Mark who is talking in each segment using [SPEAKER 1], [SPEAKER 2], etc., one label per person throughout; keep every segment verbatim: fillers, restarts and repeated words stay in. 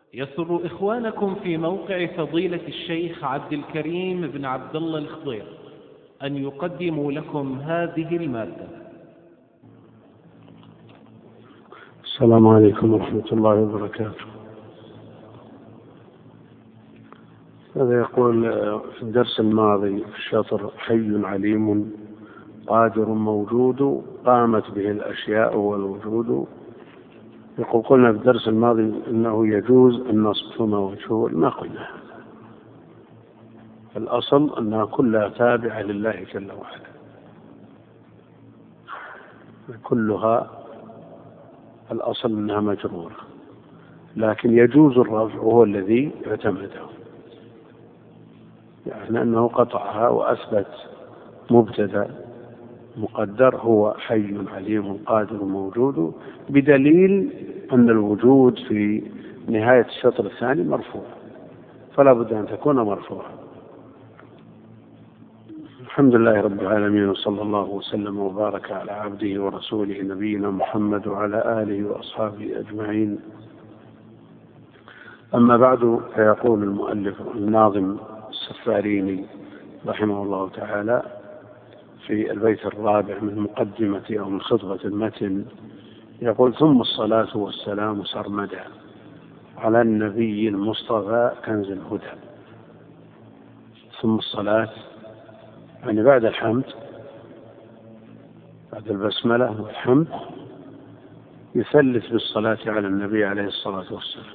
[SPEAKER 1] يسر إخوانكم في موقع فضيلة الشيخ عبد الكريم بن عبد الله الخضير أن يقدموا لكم هذه المادة.
[SPEAKER 2] السلام عليكم ورحمة الله وبركاته. هذا يقول في الدرس الماضي في الشطر: حي عليم قادر موجود قامت به الأشياء والوجود. يقول قلنا في الدرس الماضي إنه يجوز النصب ثم وجهه، ما قلنا. الأصل أنها كلها تابعة لله جل وعلا، كلها الأصل أنها مجرورة، لكن يجوز الرفع وهو الذي اعتمده، يعني أنه قطعها وأثبت مبتدأ مقدر هو حي عليم قادر موجود، بدليل أن الوجود في نهاية الشطر الثاني مرفوع، فلا بد أن تكون مرفوعة. الحمد لله رب العالمين، وصلى الله وسلم وبارك على عبده ورسوله نبينا محمد وعلى آله وأصحابه أجمعين. أما بعد، فيقول المؤلف الناظم السفاريني رحمه الله تعالى في البيت الرابع من مقدمة أو من خطبة المتن، يقول: ثم الصلاة والسلام سرمدا على النبي المصطفى كنز الهدى. ثم الصلاة يعني بعد الحمد، بعد البسملة والحمد يثلث بالصلاة على النبي عليه الصلاة والسلام،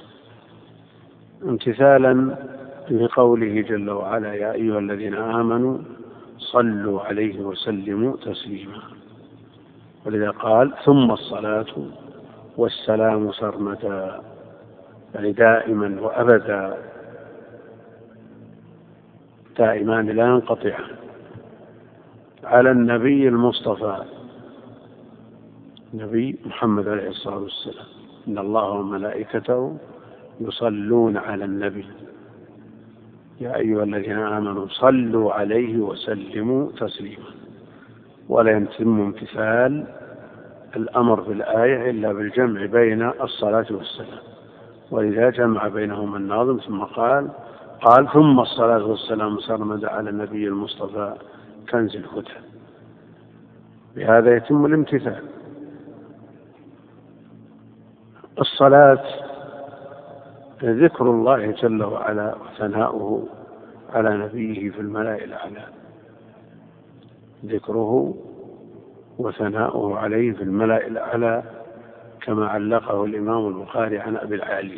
[SPEAKER 2] امتثالا لقوله جل وعلا: يا أيها الذين آمنوا صلوا عليه وسلموا تسليما. ولذا قال: ثم الصلاة والسلام سرمدا، يعني دائما وأبدا، دائمان لا ينقطعان، على النبي المصطفى، نبي محمد عليه الصلاة والسلام. إن الله وملائكته يصلون على النبي يا أيها الذين آمنوا صلوا عليه وسلموا تسليما. ولا يتم امتثال الأمر بالآية إلا بالجمع بين الصلاة والسلام، ولذا جمع بينهما الناظم ثم قال قال ثم الصلاة والسلام سرمدا على النبي المصطفى كنز الهدى. بهذا يتم الامتثال. الصلاة ذكر الله جل وعلا وثناؤه على نبيه في الملأ الأعلى، ذكره وثناؤه عليه في الملأ الأعلى، كما علقه الإمام البخاري عن أبي العالية.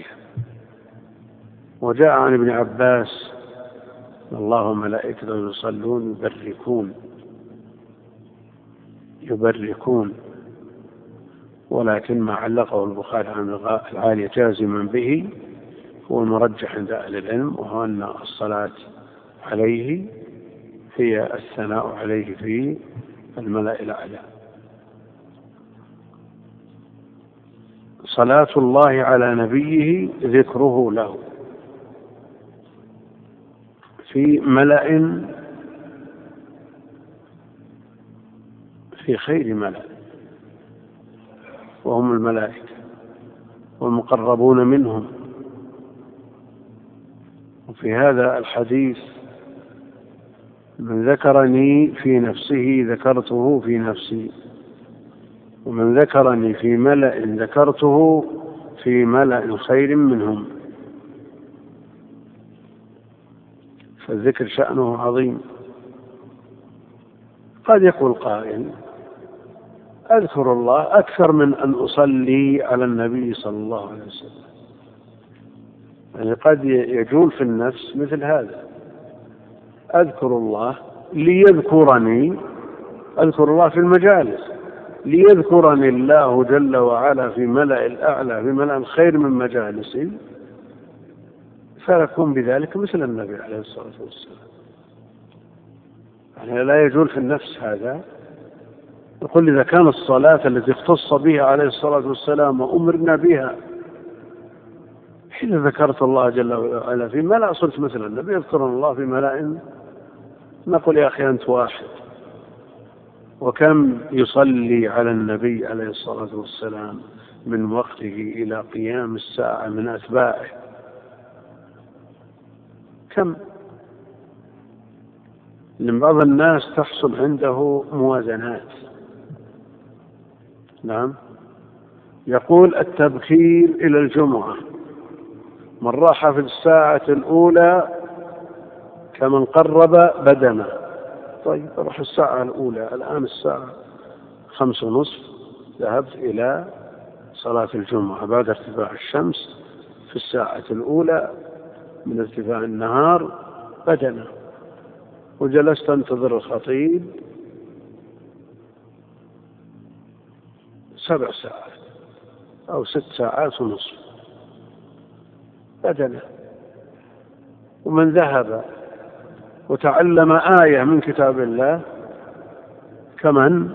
[SPEAKER 2] وجاء عن ابن عباس: الله وملائكته يصلون يبركون يبركون ولكن ما علقه البخاري عن العالية جازما به هو المرجح عند أهل العلم، وهو أن الصلاة عليه هي الثناء عليه في الملأ الأعلى. صلاة الله على نبيه ذكره له في ملأ، في خير ملأ، وهم الملائكة والمقربون منهم. وفي هذا الحديث: من ذكرني في نفسه ذكرته في نفسي، ومن ذكرني في ملأ ذكرته في ملأ خير منهم. فالذكر شأنه عظيم. قد يقول قائل: أذكر الله أكثر من أن أصلي على النبي صلى الله عليه وسلم. يعني قد يجول في النفس مثل هذا: أذكر الله ليذكرني، أذكر الله في المجالس ليذكرني الله جل وعلا في ملأ الأعلى، في ملأ الخير من مجالسي، فيكون بذلك مثل النبي عليه الصلاة والسلام. يعني لا يجول في النفس هذا. يقول: إذا كان الصلاة التي اختص بها عليه الصلاة والسلام وأمرنا بها، حين ذكرت الله جل وعلا في ملأ صرت مثل النبي، يذكرنا الله في ملأ، نقول: يا أخي أنت واحد. وكم يصلي على النبي عليه الصلاة والسلام من وقته إلى قيام الساعة من أتباعه كم؟ لأن بعض الناس تحصل عنده موازنات. نعم. يقول التبكير إلى الجمعة من راح في الساعة الأولى كمن قرب بدنه. طيب أروح الساعة الأولى، الآن الساعة خمس ونصف، ذهبت إلى صلاة الجمعة بعد ارتفاع الشمس في الساعة الأولى من ارتفاع النهار بدنه، وجلست انتظر الخطيب سبع ساعات أو ست ساعات ونصف بدنه. ومن ذهب وتعلم آية من كتاب الله كمن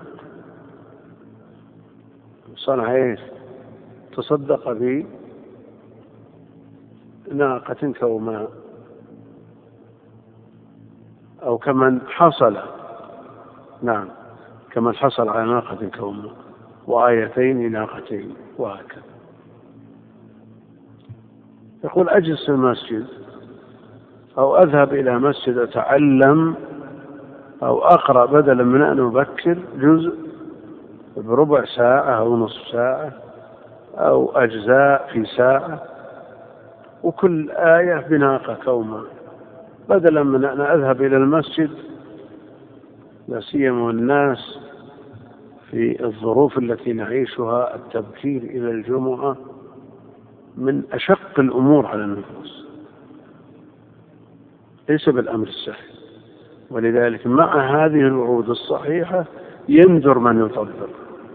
[SPEAKER 2] صنع ايش؟ تصدق بناقة كوماء، أو كمن حصل نعم كمن حصل على ناقة كوماء وآيتين ناقتين وهكذا. يقول أجلس في المسجد أو أذهب إلى مسجد أتعلم أو أقرأ بدلا من أن أبكر جزء بربع ساعة أو نصف ساعة أو أجزاء في ساعة، وكل آية بناقة كوماء، بدلا من أن أذهب إلى المسجد، لا سيما الناس في الظروف التي نعيشها التبكير إلى الجمعة من أشق الأمور على النفوس، ليس بالأمر السهل. ولذلك مع هذه الوعود الصحيحة يندر من يطبق.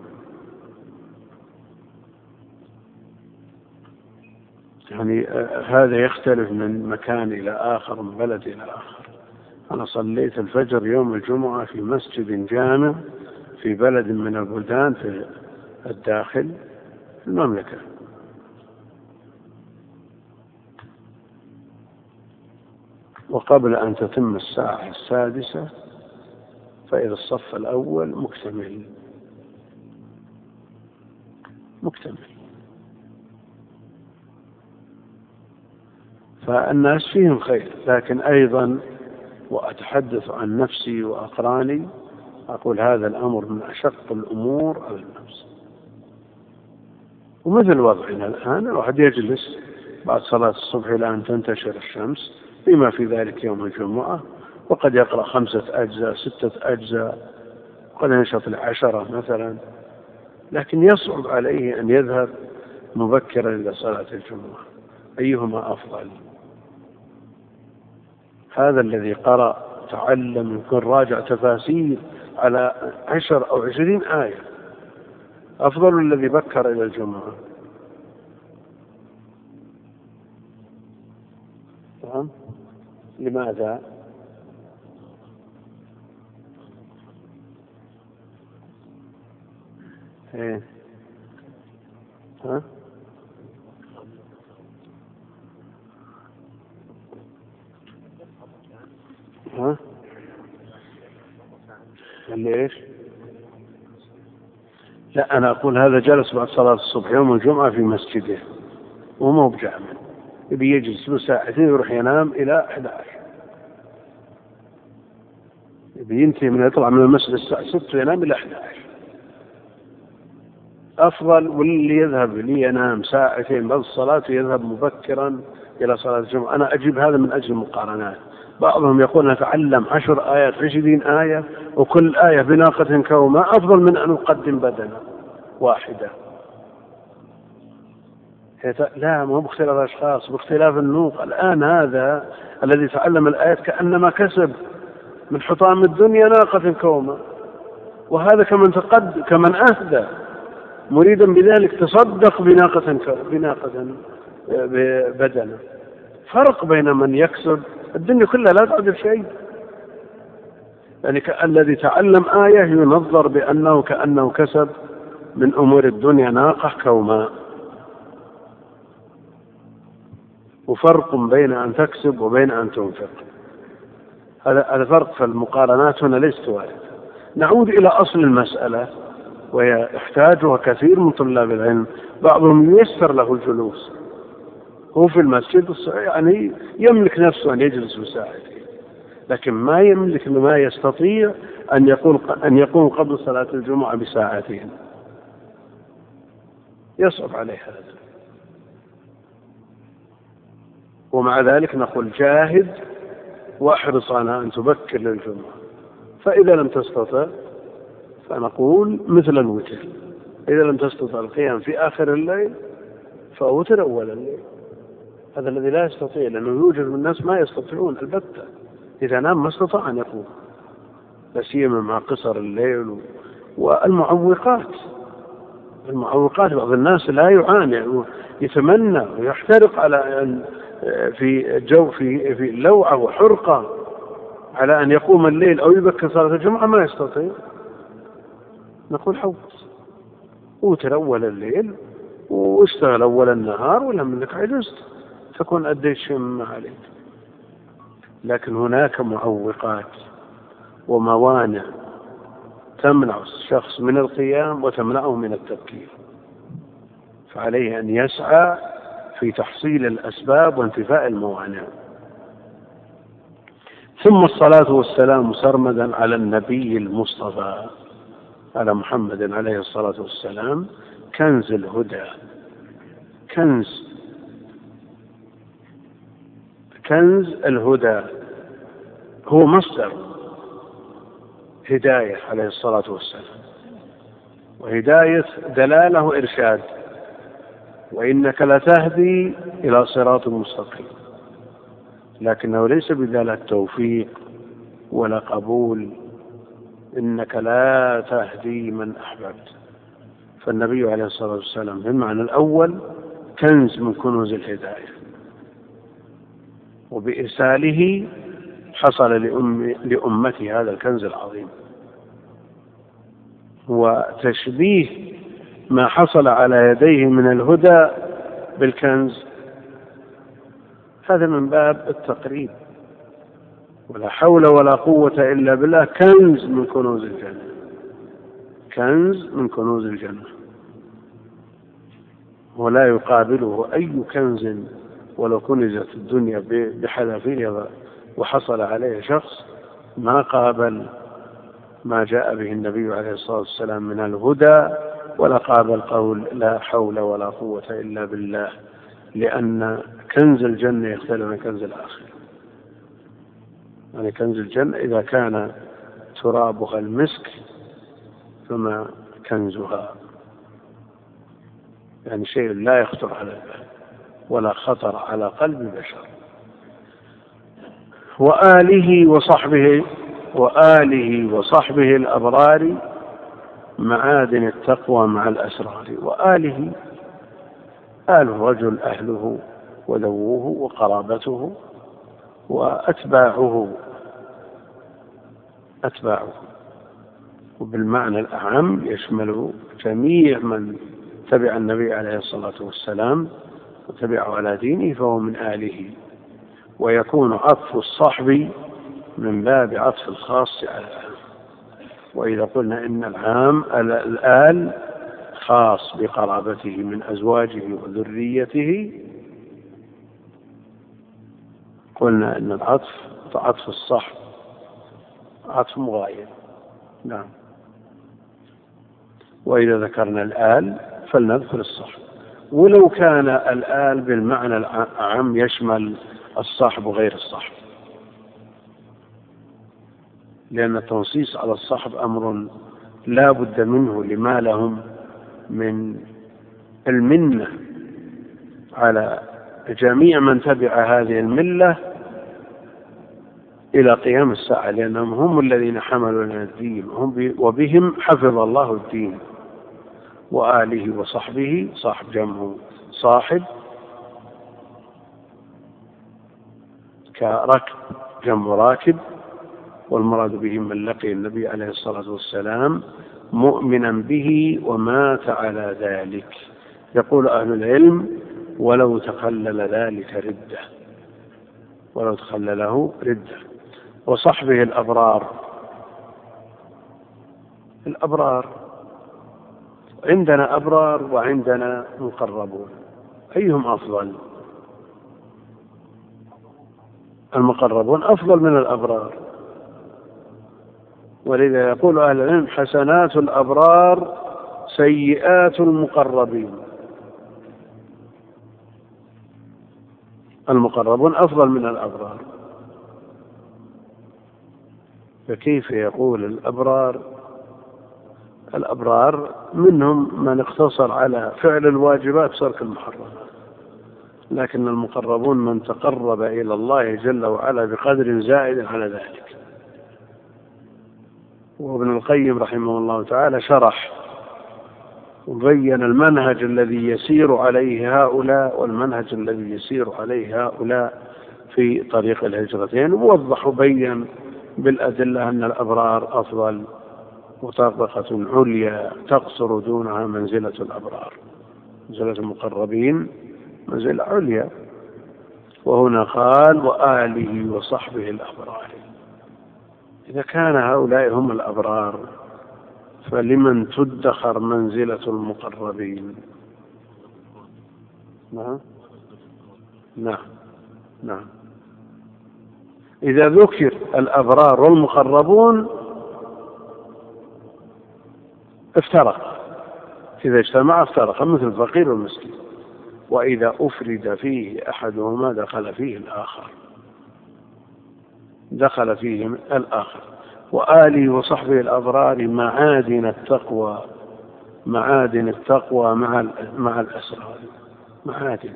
[SPEAKER 2] يعني هذا يختلف من مكان إلى آخر، من بلد إلى آخر. أنا صليت الفجر يوم الجمعة في مسجد جامع في بلد من البلدان في الداخل في المملكة، وقبل أن تتم الساعة السادسة فإذا الصف الأول مكتمل مكتمل فالناس فيهم خير. لكن أيضا وأتحدث عن نفسي وأقراني أقول هذا الأمر من أشق الأمور على النفس. ومثل وضعنا الآن الواحد يجلس بعد صلاة الصبح إلى أن تنتشر الشمس بما في ذلك يوم الجمعة، وقد يقرأ خمسة أجزاء ستة أجزاء، قد ينشط العشرة مثلا، لكن يصعب عليه أن يذهب مبكرا إلى صلاة الجمعة. أيهما أفضل؟ هذا الذي قرأ تعلم يكون راجع تفاسير على عشر أو عشرين آية أفضل الذي بكر إلى الجمعة. تمام؟ لماذا؟ ايه ها ها ليش؟ لا، أنا أقول هذا جلس بعد صلاة الصبح يوم الجمعة في مسجده ومو بجامع، يبي يجلس له ساعتين ويروح ينام إلى أحد عشر، يبي ينتهي من يطلع من المسجد الساعة ستة وينام إلى أحد عشر أفضل. واللي يذهب لي ينام ساعتين بعد الصلاة ويذهب مبكرا إلى صلاة الجمعة. أنا أجيب هذا من أجل المقارنات. بعضهم يقول نتعلم عشر آيات عشرين آية وكل آية بناقة كوماء أفضل من أن نقدم بدنة واحدة. لا، مو باختلاف الأشخاص، باختلاف النوق. الآن هذا الذي تعلم الآيات كأنما كسب من حطام الدنيا ناقة كوماء، وهذا كمن تقد كمن أهدى مريدا بذلك تصدق بناقة بناقة بدنة. فرق بين من يكسب الدنيا كلها لا تعدل شيء، يعني الذي تعلم آية ينظر بأنه كأنه كسب من أمور الدنيا ناقة كوماء. وفرق بين أن تكسب وبين أن تنفق. هذا الفرق في المقارنات هنا ليست واحدة. نعود إلى أصل المسألة ويحتاجها كثير من طلاب العلم. بعضهم ييسر له الجلوس هو في المسجد يعني يملك نفسه أن يجلس بساعتين، لكن ما يملك ما يستطيع أن يقول أن يقوم قبل صلاة الجمعة بساعتين، يصعب عليه هذا. ومع ذلك نقول جاهد واحرص على أن تبكر للجمعة، فإذا لم تستطع فنقول مثل الوتر، إذا لم تستطع القيام في آخر الليل فأوتر أول الليل. هذا الذي لا يستطيع، لأنه يوجد من الناس ما يستطيعون البتة، إذا نام ما استطاع أن يقوم، لا سيما مع قصر الليل والمعوقات. المعوقات بعض الناس لا يعاني، يتمنى ويحترق على أن في جو في في لوعة وحرقة على أن يقوم الليل أو يبكر صلاة الجمعة، ما يستطيع. نقول حوص أوتر أول الليل واشتغل أول النهار، ولا منك عجزت تكون أديت شيء ما عليك. لكن هناك معوقات وموانع تمنع الشخص من القيام وتمنعه من التبكير، فعليه أن يسعى في تحصيل الأسباب وانتفاء الموانع. ثم الصلاة والسلام سرمدا على النبي المصطفى، على محمد عليه الصلاة والسلام، كنز الهدى. كنز كنز الهدى هو مصدر هداية عليه الصلاة والسلام، وهداية دلالة إرشاد، وإنك لتهدي إلى صراط مستقيم، لكنه ليس بدلالة توفيق ولا قبول، إنك لا تهدي من أحببت. فالنبي عليه الصلاة والسلام في المعنى الأول كنز من كنوز الهداية، وبإرساله حصل لأم لأمته هذا الكنز العظيم. وتشبيه ما حصل على يديه من الهدى بالكنز هذا من باب التقريب، ولا حول ولا قوة إلا بالله، كنز من كنوز الجنة، كنز من كنوز الجنة، ولا يقابله أي كنز ولو كنزت الدنيا بحذافيرها وحصل عليه شخص ما قابل ما جاء به النبي عليه الصلاة والسلام من الهدى، ولا قابل قول لا حول ولا قوة إلا بالله، لأن كنز الجنة يختلف عن كنز الآخرة. يعني كنز الجنة إذا كان ترابها المسك فما كنزها، يعني شيء لا يخطر على البال ولا خطر على قلب بشر. وآله وصحبه وآله وصحبه الأبرار معادن التقوى مع الأسرار. وآله، آل الرجل أهله وذووه وقرابته وأتباعه، أتباعه وبالمعنى الأعم يشمل جميع من تبع النبي عليه الصلاة والسلام وتبعه على دينه فهو من آله. ويكون عطف الصحب من باب عطف الخاص على العام. وإذا قلنا إن العام الآل خاص بقرابته من أزواجه وذريته، قلنا إن العطف عطف الصحب عطف مغاير. نعم. وإذا ذكرنا الآل فلنذكر الصحب، ولو كان الآل بالمعنى العام يشمل الصحب وغير الصحب، لأن التنصيص على الصحب أمر لا بد منه لما لهم من المنة على جميع من تبع هذه الملة إلى قيام الساعة، لأنهم هم الذين حملوا لنا الدين وبهم حفظ الله الدين. وآله وصحبه، صاحب جمع صاحب، كركب جمع راكب، والمراد بهم من لقي النبي عليه الصلاة والسلام مؤمنا به ومات على ذلك. يقول أهل العلم ولو تخلل ذلك ردة، ولو تخلله ردة. وصحبه الأبرار، الأبرار عندنا أبرار وعندنا مقربون، أيهم أفضل؟ المقربون أفضل من الأبرار، ولذا يقول أهل العلم حسنات الأبرار سيئات المقربين. المقربون أفضل من الأبرار، فكيف يقول الأبرار؟ الأبرار منهم من اقتصر على فعل الواجبات وترك المحرمات، لكن المقربون من تقرب إلى الله جل وعلا بقدر زائد على ذلك. وابن القيم رحمه الله تعالى شرح وبين المنهج الذي يسير عليه هؤلاء والمنهج الذي يسير عليه هؤلاء في طريق الهجرتين، ووضح وبين بالأدلة أن الأبرار أفضل وطبقة عليا تقصر دونها منزلة الأبرار، منزلة المقربين منزلة عليا. وهنا قال وآله وصحبه الأبرار. إذا كان هؤلاء هم الأبرار فلمن تدخر منزلة المقربين؟ نعم نعم نعم. إذا ذكر الأبرار والمقربون افترق، إذا اجتمع افترق مثل الفقير والمسكين، وإذا أفرد فيه أحدهما دخل فيه الآخر دخل فيه الآخر. وآله وصحبه الأبرار معادن التقوى، معادن التقوى مع مع الأسرار. معادن،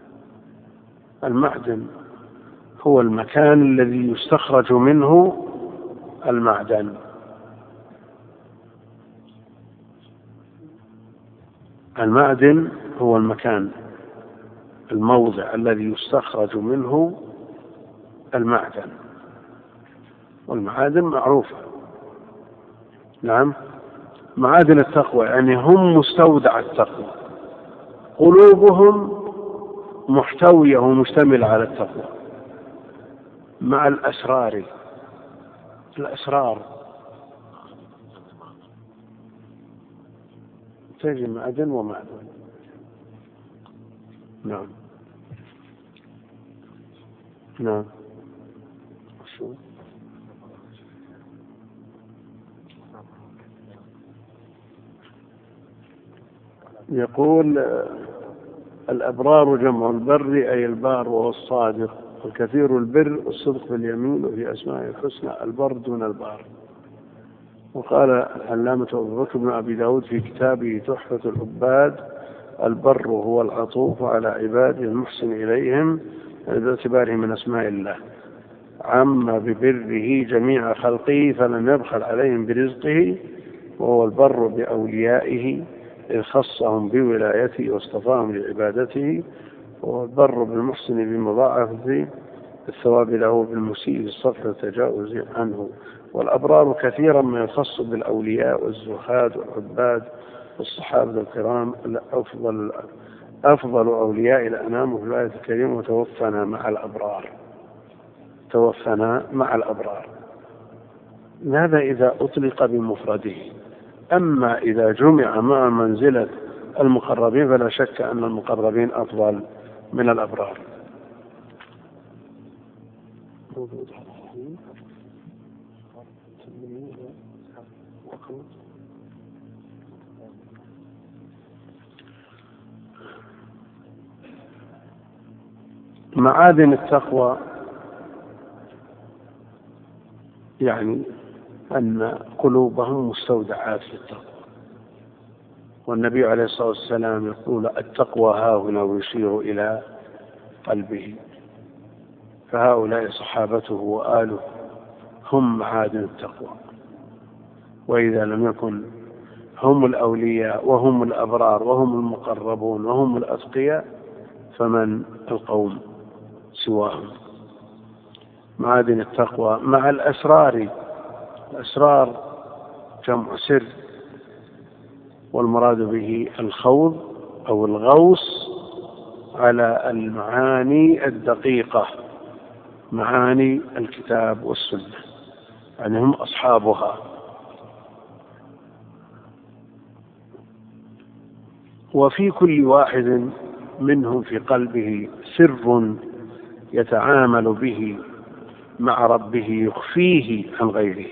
[SPEAKER 2] المعدن هو المكان الذي يستخرج منه المعدن. المعدن هو المكان، الموضع الذي يستخرج منه المعدن، والمعادن معروفة. نعم. معادن التقوى يعني هم مستودع التقوى، قلوبهم محتوية ومشتملة على التقوى مع الأسرار. الأسرار تجي معدن ومعدن. نعم نعم. شو يقول الأبرار جمع البر أي البار وهو الصادق، الكثير البر الصدق في اليمين وفي أسماء الحسنى، البر دون البار. وقال العلامة أبو بكر بن أبي داود في كتابه تحفة العباد البر هو العطوف على عباده المحسن إليهم باعتباره من أسماء الله، عم ببره جميع خلقه فلم يبخل عليهم برزقه، وهو البر بأوليائه إذ خصهم بولايته واصطفاهم لعبادته، وهو البر بالمحسن بمضاعفة الثواب له بالمسيء بالصفح والتجاوز عنه. والأبرار كثيرا ما يخص بالأولياء والزهاد والعباد والصحابة الكرام أفضل أفضل أولياء الأنام في الآية الكريمة وتوفنا مع الأبرار. توفنا مع الأبرار، هذا إذا أطلق بمفرده. أما إذا جمع مع منزلة المقربين فلا شك أن المقربين أفضل من الأبرار. معادن التقوى يعني أن قلوبهم مستودعات للتقوى، والنبي عليه الصلاة والسلام يقول التقوى هاهنا ويشير إلى قلبه، فهؤلاء صحابته وآله هم معادن التقوى. وإذا لم يكن هم الأولياء وهم الأبرار وهم المقربون وهم الأتقياء فمن القوم سواهم؟ معادن التقوى مع الأسرار. الأسرار جمع سر، والمراد به الخوض أو الغوص على المعاني الدقيقة، معاني الكتاب والسنة، يعني هم أصحابها. وفي كل واحد منهم في قلبه سر يتعامل به مع ربه يخفيه عن غيره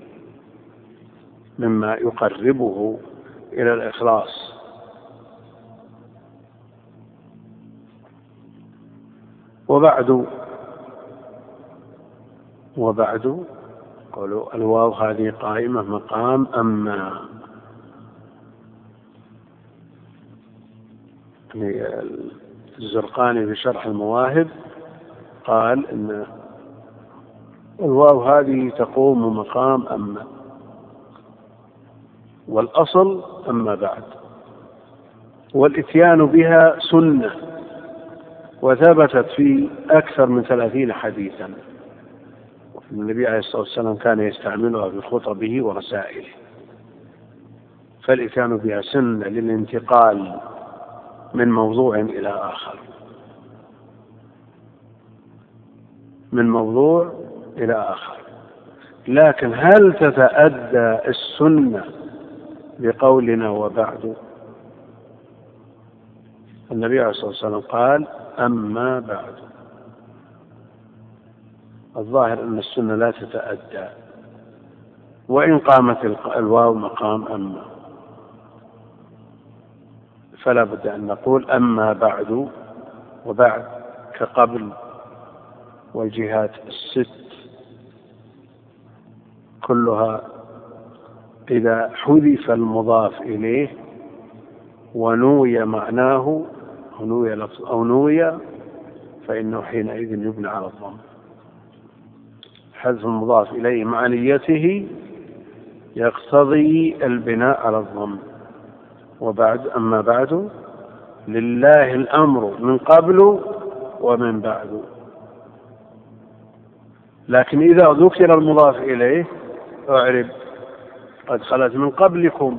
[SPEAKER 2] مما يقربه إلى الإخلاص. وبعد وبعد قالوا الواو هذه قائمة مقام أما. الزرقاني في شرح المواهب قال إن الواو هذه تقوم مقام أما، والأصل أما بعد، والإتيان بها سنة وثبتت في أكثر من ثلاثين حديثا. النبي عليه الصلاة والسلام كان يستعملها في خطبه ورسائله، فالإتيان بها سنة للانتقال من موضوع إلى آخر، من موضوع إلى آخر. لكن هل تتأدى السنة بقولنا وبعد؟ النبي عليه الصلاة والسلام قال أما بعد. الظاهر أن السنة لا تتأدى، وإن قامت الواو مقام أما، فلا بد أن نقول أما بعد. وبعد كقبل والجهات الست كلها إذا حذف المضاف إليه ونوي معناه أو نوي فإنه حينئذ يبنى على الضم. حذف المضاف إليه مع نيته يقتضي البناء على الضم. وبعد أما بعد لله الأمر من قبل ومن بعد. لكن إذا ذكر المضاف إليه أعرب قد خلت من قبلكم.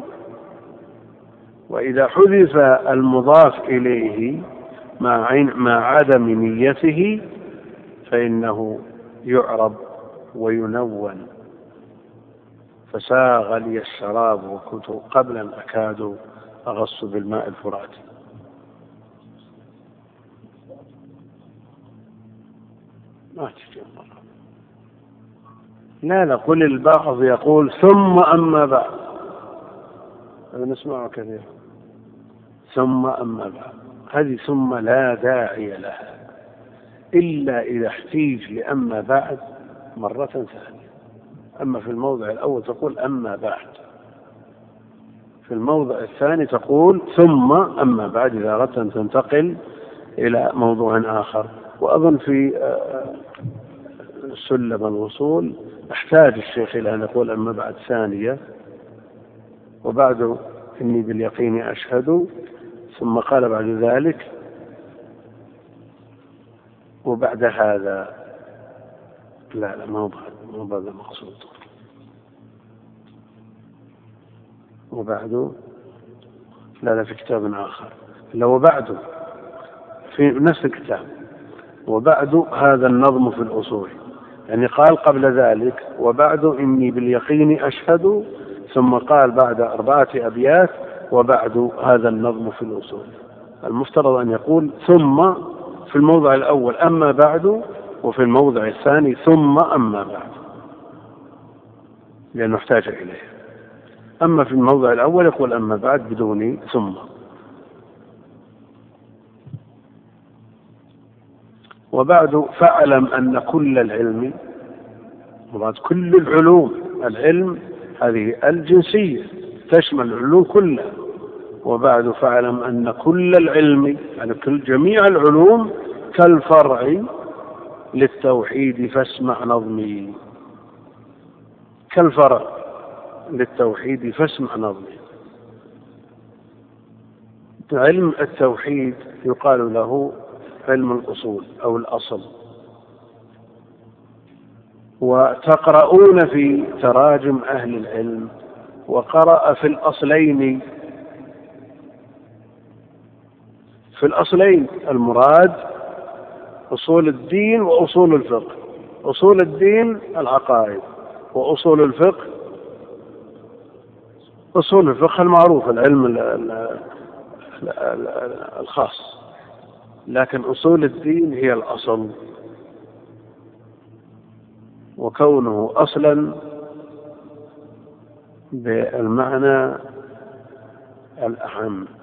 [SPEAKER 2] وإذا حذف المضاف إليه مع عدم نيته فإنه يعرب وينون. فساغ لي الشراب وكنت قبل أن أكاد أغص بالماء الفراتي. ما تجي المرة. لا لا قل البعض يقول ثم أما بعد، هذا نسمعه كثير، ثم أما بعد. هذه ثم لا داعي لها إلا إذا احتيج لأما بعد مرة ثانية. أما في الموضع الأول تقول أما بعد، في الموضع الثاني تقول ثم أما بعد إذا أردت أن تنتقل إلى موضوع آخر. وأظن في سلم الوصول احتاج الشيخ إلى أن يقول أما بعد ثانية، وبعد إني باليقين أشهد، ثم قال بعد ذلك وبعد هذا. لا لا ما هو هذا المقصود. وبعد لا لا في كتاب آخر لا وبعد في نفس الكتاب. وبعد هذا النظم في الأصول، يعني قال قبل ذلك وبعد إني باليقين أشهد، ثم قال بعد أربعة أبيات وبعد هذا النظم في الأصول. المفترض أن يقول ثم في الموضع الأول أما بعد، وفي الموضع الثاني ثم أما بعد، لأنه احتاج إليه. أما في الموضع الأول يقول أما بعد بدون ثم. وبعد فاعلم أن كل العلم، مراد كل العلوم، العلم هذه الجنسية تشمل العلوم كلها. وبعد فاعلم أن كل العلم يعني كل جميع العلوم كالفرع للتوحيد فاسمع نظمي. كالفرع للتوحيد فاسمع نظمي. علم التوحيد يقال له علم الأصول أو الأصل. وتقرؤون في تراجم أهل العلم وقرأ في الأصلين. في الأصلين المراد أصول الدين وأصول الفقه. أصول الدين العقائد، وأصول الفقه أصول الفقه المعروف العلم الخاص، لكن أصول الدين هي الأصل. وكونه أصلا بالمعنى الأهم،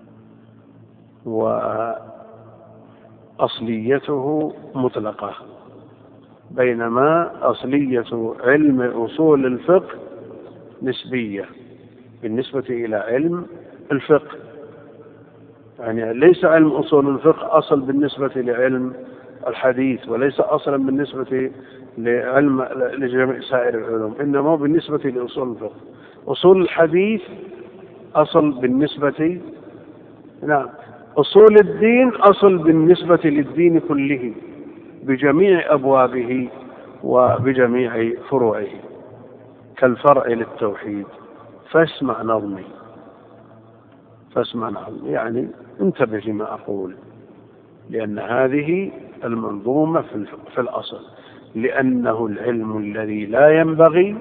[SPEAKER 2] وأصليته مطلقة، بينما أصلية علم أصول الفقه نسبية بالنسبة إلى علم الفقه. يعني ليس علم أصول الفقه أصل بالنسبة لعلم الحديث، وليس أصلا بالنسبة لعلم لجميع سائر العلوم، إنما بالنسبة لأصول الفقه. أصول الحديث أصل بالنسبة نعم أصول الدين أصل بالنسبة للدين كله بجميع أبوابه وبجميع فروعه، كالفرع للتوحيد. فاسمع نظمي فاسمع نظمي يعني انتبه لما أقول، لأن هذه المنظومة في الأصل، لأنه العلم الذي لا ينبغي.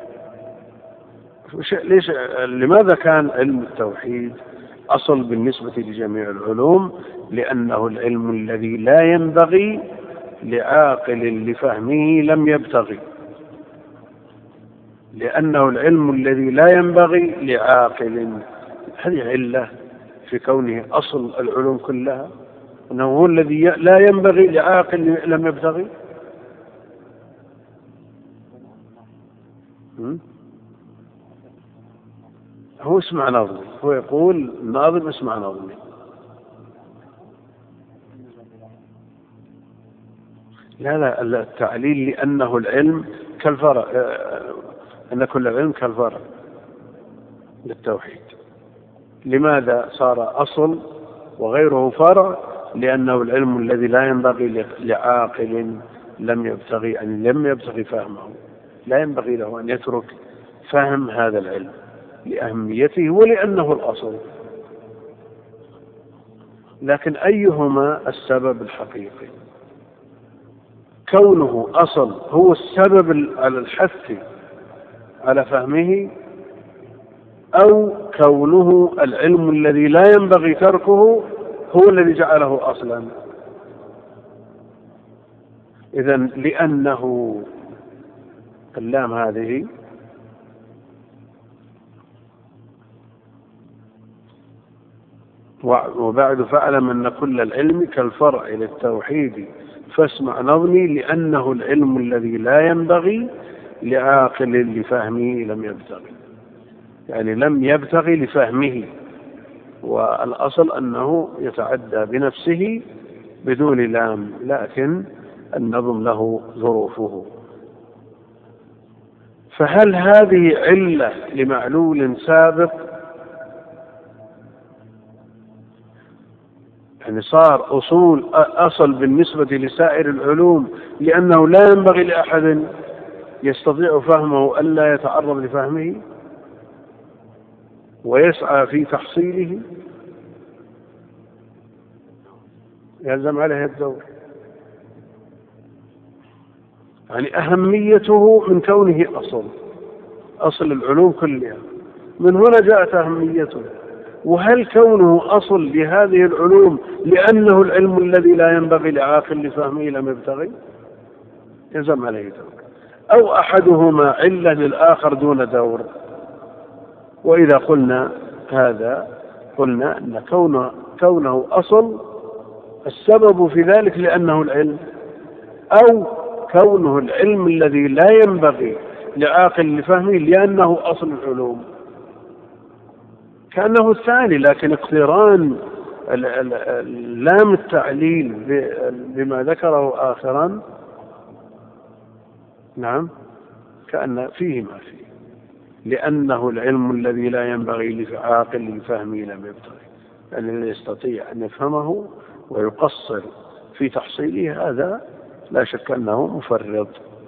[SPEAKER 2] ليش لماذا كان علم التوحيد أصل بالنسبة لجميع العلوم؟ لأنه العلم الذي لا ينبغي لعاقل لفهمه لم يبتغي، لأنه العلم الذي لا ينبغي لعاقل. هذه علة في كونه أصل العلوم كلها، أنه هو الذي لا ينبغي لعاقل لم يبتغي. هو اسمع نظمي، هو يقول الناظم اسمع نظمي. لا لا التعليل لأنه العلم كالفرع، أن كل علم كالفرع للتوحيد. لماذا صار أصل وغيره فرع؟ لأنه العلم الذي لا ينبغي لعاقل لم يبتغي أن لم يبتغي فهمه، لا ينبغي له أن يترك فهم هذا العلم لأهميته ولأنه الأصل. لكن أيهما السبب الحقيقي؟ كونه أصل هو السبب على الحث على فهمه، أو كونه العلم الذي لا ينبغي تركه هو الذي جعله أصلا؟ إذن لأنه اللام هذه وبعد فاعلم أن كل العلم كالفرع للتوحيد فاسمع نظمي، لأنه العلم الذي لا ينبغي لعاقل لفهمه لم يبتغي، يعني لم يبتغي لفهمه، والأصل أنه يتعدى بنفسه بدون لام، لكن النظم له ظروفه. فهل هذه علة لمعلول سابق؟ يعني صار أصول أصل بالنسبة لسائر العلوم لأنه لا ينبغي لأحد يستطيع فهمه ألا يتعرض لفهمه ويسعى في تحصيله، يلزم عليه الدور. يعني أهميته من كونه أصل أصل العلوم كلها، من هنا جاءت أهميته. وهل كونه أصل لهذه العلوم لأنه العلم الذي لا ينبغي لعاقل لفهمه لم يبتغي؟ يلزم عليه دور، أو أحدهما علة للآخر دون دور. وإذا قلنا هذا قلنا أن كونه, كونه أصل السبب في ذلك لأنه العلم، أو كونه العلم الذي لا ينبغي لعاقل لفهمه لأنه أصل العلوم، كأنه الثاني، لكن اقتران لام التعليل بما ذكره آخرا نعم كأن فيه ما فيه، لأنه العلم الذي لا ينبغي لعاقل لفهمه لم يبتغي، يعني الذي يستطيع أن يفهمه ويقصر في تحصيله هذا لا شك أنه مفرط.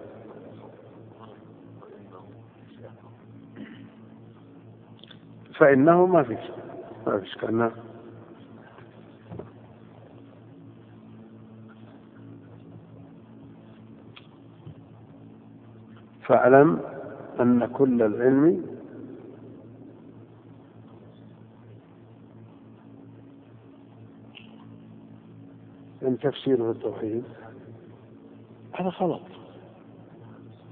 [SPEAKER 2] فإنه ما فيش ما فيش كأنه فاعلم أن كل العلم من تفسيره التوحيد. هذا غلط،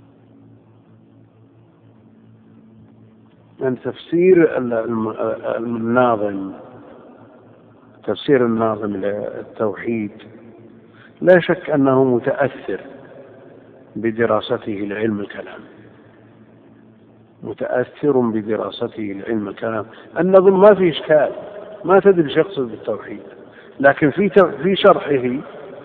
[SPEAKER 2] من تفسير الناظم تفسير الناظم للتوحيد لا شك أنه متأثر بدراسته لعلم الكلام، متأثر بدراسته لعلم الكلام. النظم ما في إشكال، ما تدري ايش يقصد بالتوحيد، لكن في في شرحه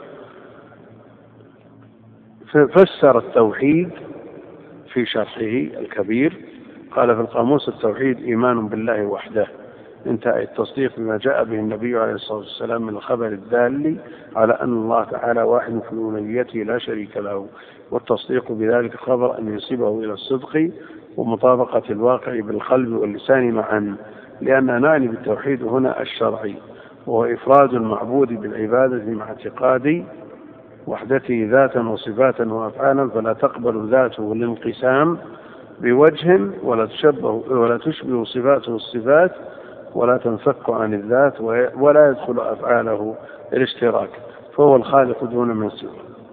[SPEAKER 2] فسر التوحيد في شرحه الكبير، قال في القاموس: التوحيد إيمان بالله وحده، انتهى التصديق بما جاء به النبي عليه الصلاة والسلام من الخبر الدال على أن الله تعالى واحد في ألوهيته لا شريك له، والتصديق بذلك الخبر أن ينسبه إلى الصدق ومطابقة الواقع بالقلب واللسان معا، لأننا نعني بالتوحيد هنا الشرعي، وهو إفراد المعبود بالعبادة مع اعتقاد وحدته ذاتا وصفاتا وأفعالا، فلا تقبل ذاته الانقسام بوجه ولا تشبه ولا تشبه صفاته الصفات ولا تنفك عن الذات، ولا يدخل أفعاله الاشتراك، فهو الخالق دون من سواه.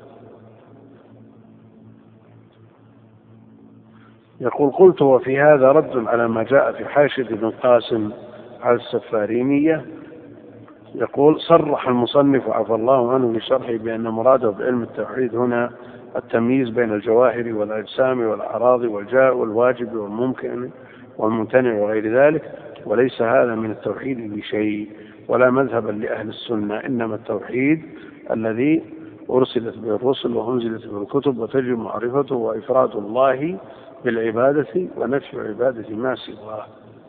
[SPEAKER 2] يقول: قلت وفي هذا رد على ما جاء في حاشية ابن القاسم على السفارينية. يقول: صرح المصنف عفى الله عنه بشرحه بأن مراده بعلم التوحيد هنا التمييز بين الجواهر والأجسام والأعراض والجاء والواجب والممكن والممتنع وغير ذلك، وليس هذا من التوحيد بشيء ولا مذهبا لأهل السنة، إنما التوحيد الذي أرسلت به الرسل وأنزلت به الكتب وتجب معرفته وإفراد الله بالعبادة ونفي عبادة ما سواه.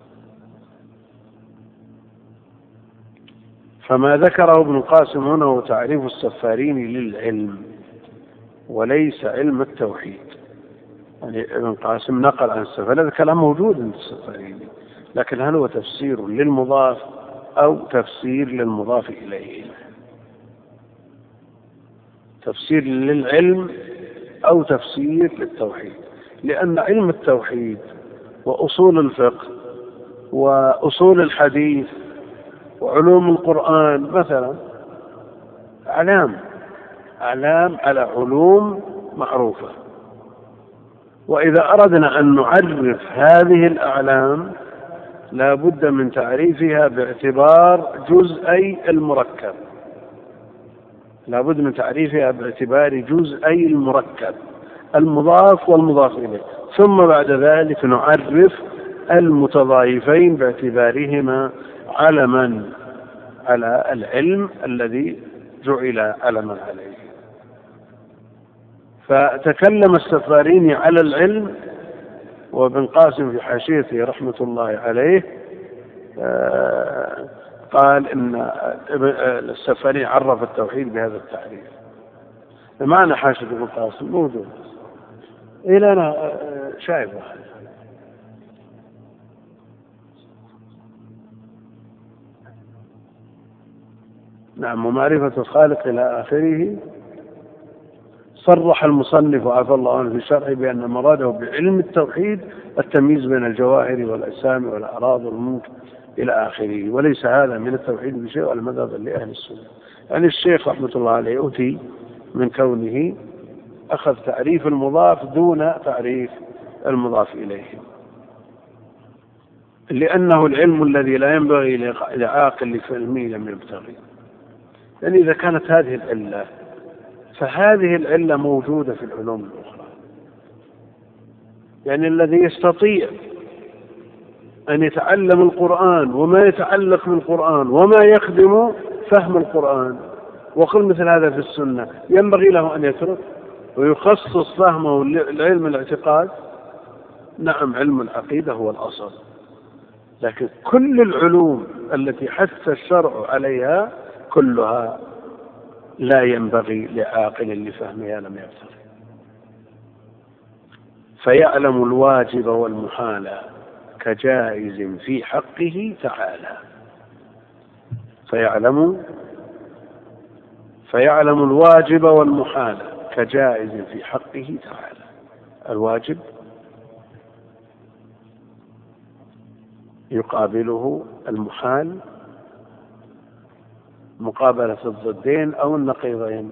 [SPEAKER 2] فما ذكره ابن القاسم هنا هو تعريف السفاريني للعلم وليس علم التوحيد. يعني ابن القاسم نقل عن السفاريني، هذا كلام موجود عند السفاريني، لكن هل هو تفسير للمضاف أو تفسير للمضاف إليه؟ تفسير للعلم أو تفسير للتوحيد، لأن علم التوحيد وأصول الفقه وأصول الحديث وعلوم القرآن مثلا أعلام أعلام على علوم معروفة، وإذا أردنا أن نعرف هذه الأعلام لا بد من تعريفها باعتبار جزئي المركب لا بد من تعريفها باعتبار جزئي المركب المضاف والمضاف إليه، ثم بعد ذلك نعرف المتضايفين باعتبارهما علما على العلم الذي جعل علما عليه. فتكلم السفاريني على العلم، وابن قاسم في حاشيته رحمة الله عليه قال إن السفاريني عرف التوحيد بهذا التعريف. معنى حاشية ابن قاسم موجود إلى أنا شايفه. نعم. ومعرفة الخالق إلى آخره. صرح المصنف عفى الله عنه في شرحه بأن مراده بعلم التوحيد التمييز بين الجواهر والأجسام والأعراض والممكن إلى آخره، وليس هذا من التوحيد بشيء ولا مذهبا لأهل السنة. يعني الشيخ رحمة الله عليه أتي من كونه أخذ تعريف المضاف دون تعريف المضاف إليه، لأنه العلم الذي لا ينبغي لعاقل لفهمه لم يبتغي. يعني إذا كانت هذه العلة فهذه العلة موجودة في العلوم الأخرى. يعني الذي يستطيع أن يتعلم القرآن وما يتعلق بالقرآن وما يخدم فهم القرآن وقل مثل هذا في السنة، ينبغي له أن يترك ويخصص فهمه العلم الاعتقاد. نعم، علم العقيدة هو الأصل، لكن كل العلوم التي حث الشرع عليها كلها لا ينبغي لعاقل لفهمها لم يبتغي. فيعلم الواجب والمحال كجائز في حقه تعالى. فيعلم فيعلم الواجب والمحال كجائز في حقه تعالى. الواجب يقابله المحال مقابلة الضدين أو النقيضين،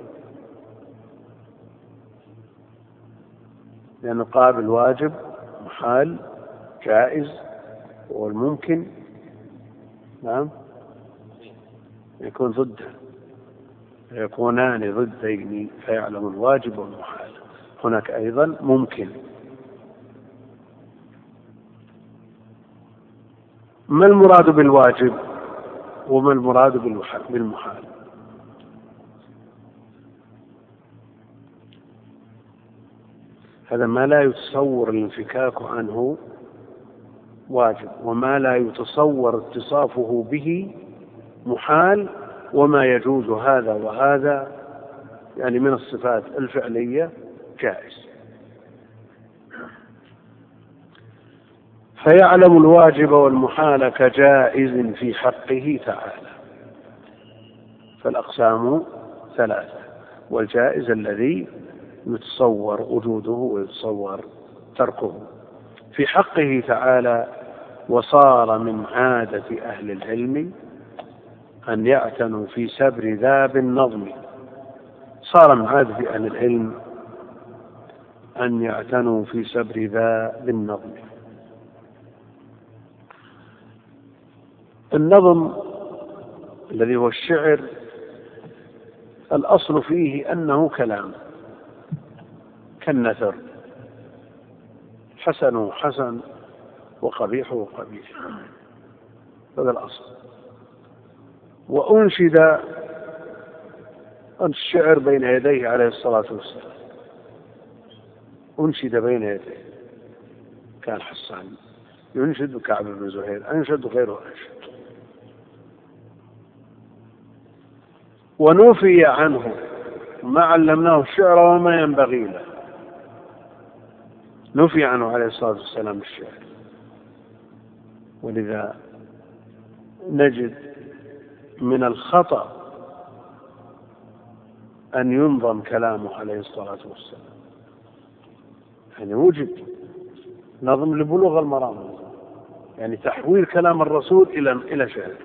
[SPEAKER 2] لأن قابل واجب محال جائز والممكن نعم يكون ضده، يكونان ضدين فيعلم الواجب والمحال. هناك أيضا ممكن. ما المراد بالواجب وما المراد بالمحال؟ هذا ما لا يتصور الانفكاك عنه واجب، وما لا يتصور اتصافه به محال، وما يجوز هذا وهذا يعني من الصفات الفعلية جائز. فيعلم الواجب والمحال كجائز في حقه تعالى. فالأقسام ثلاثة، والجائز الذي يتصور وجوده ويتصور تركه. في حقه تعالى: وصار من عادة أهل العلم أن يعتنوا في سبر ذا بالنظم. صار من عادة أهل العلم أن يعتنوا في سبر ذا بالنظم. النظم الذي هو الشعر الأصل فيه أنه كلام كالنثر، حسن حسن وقبيح قبيح، هذا الأصل. وأنشد الشعر بين يديه عليه الصلاة والسلام، أنشد بين يديه، كان حسان ينشد كعب بن زهير أنشد غيره أنشد. ونفي عنه ما علمناه الشعر وما ينبغي له، نفي عنه عليه الصلاة والسلام الشعر. ولذا نجد من الخطأ أن ينظم كلامه عليه الصلاة والسلام. يعني وجد نظم لبلوغ المرام، يعني تحويل كلام الرسول إلى إلى شعر.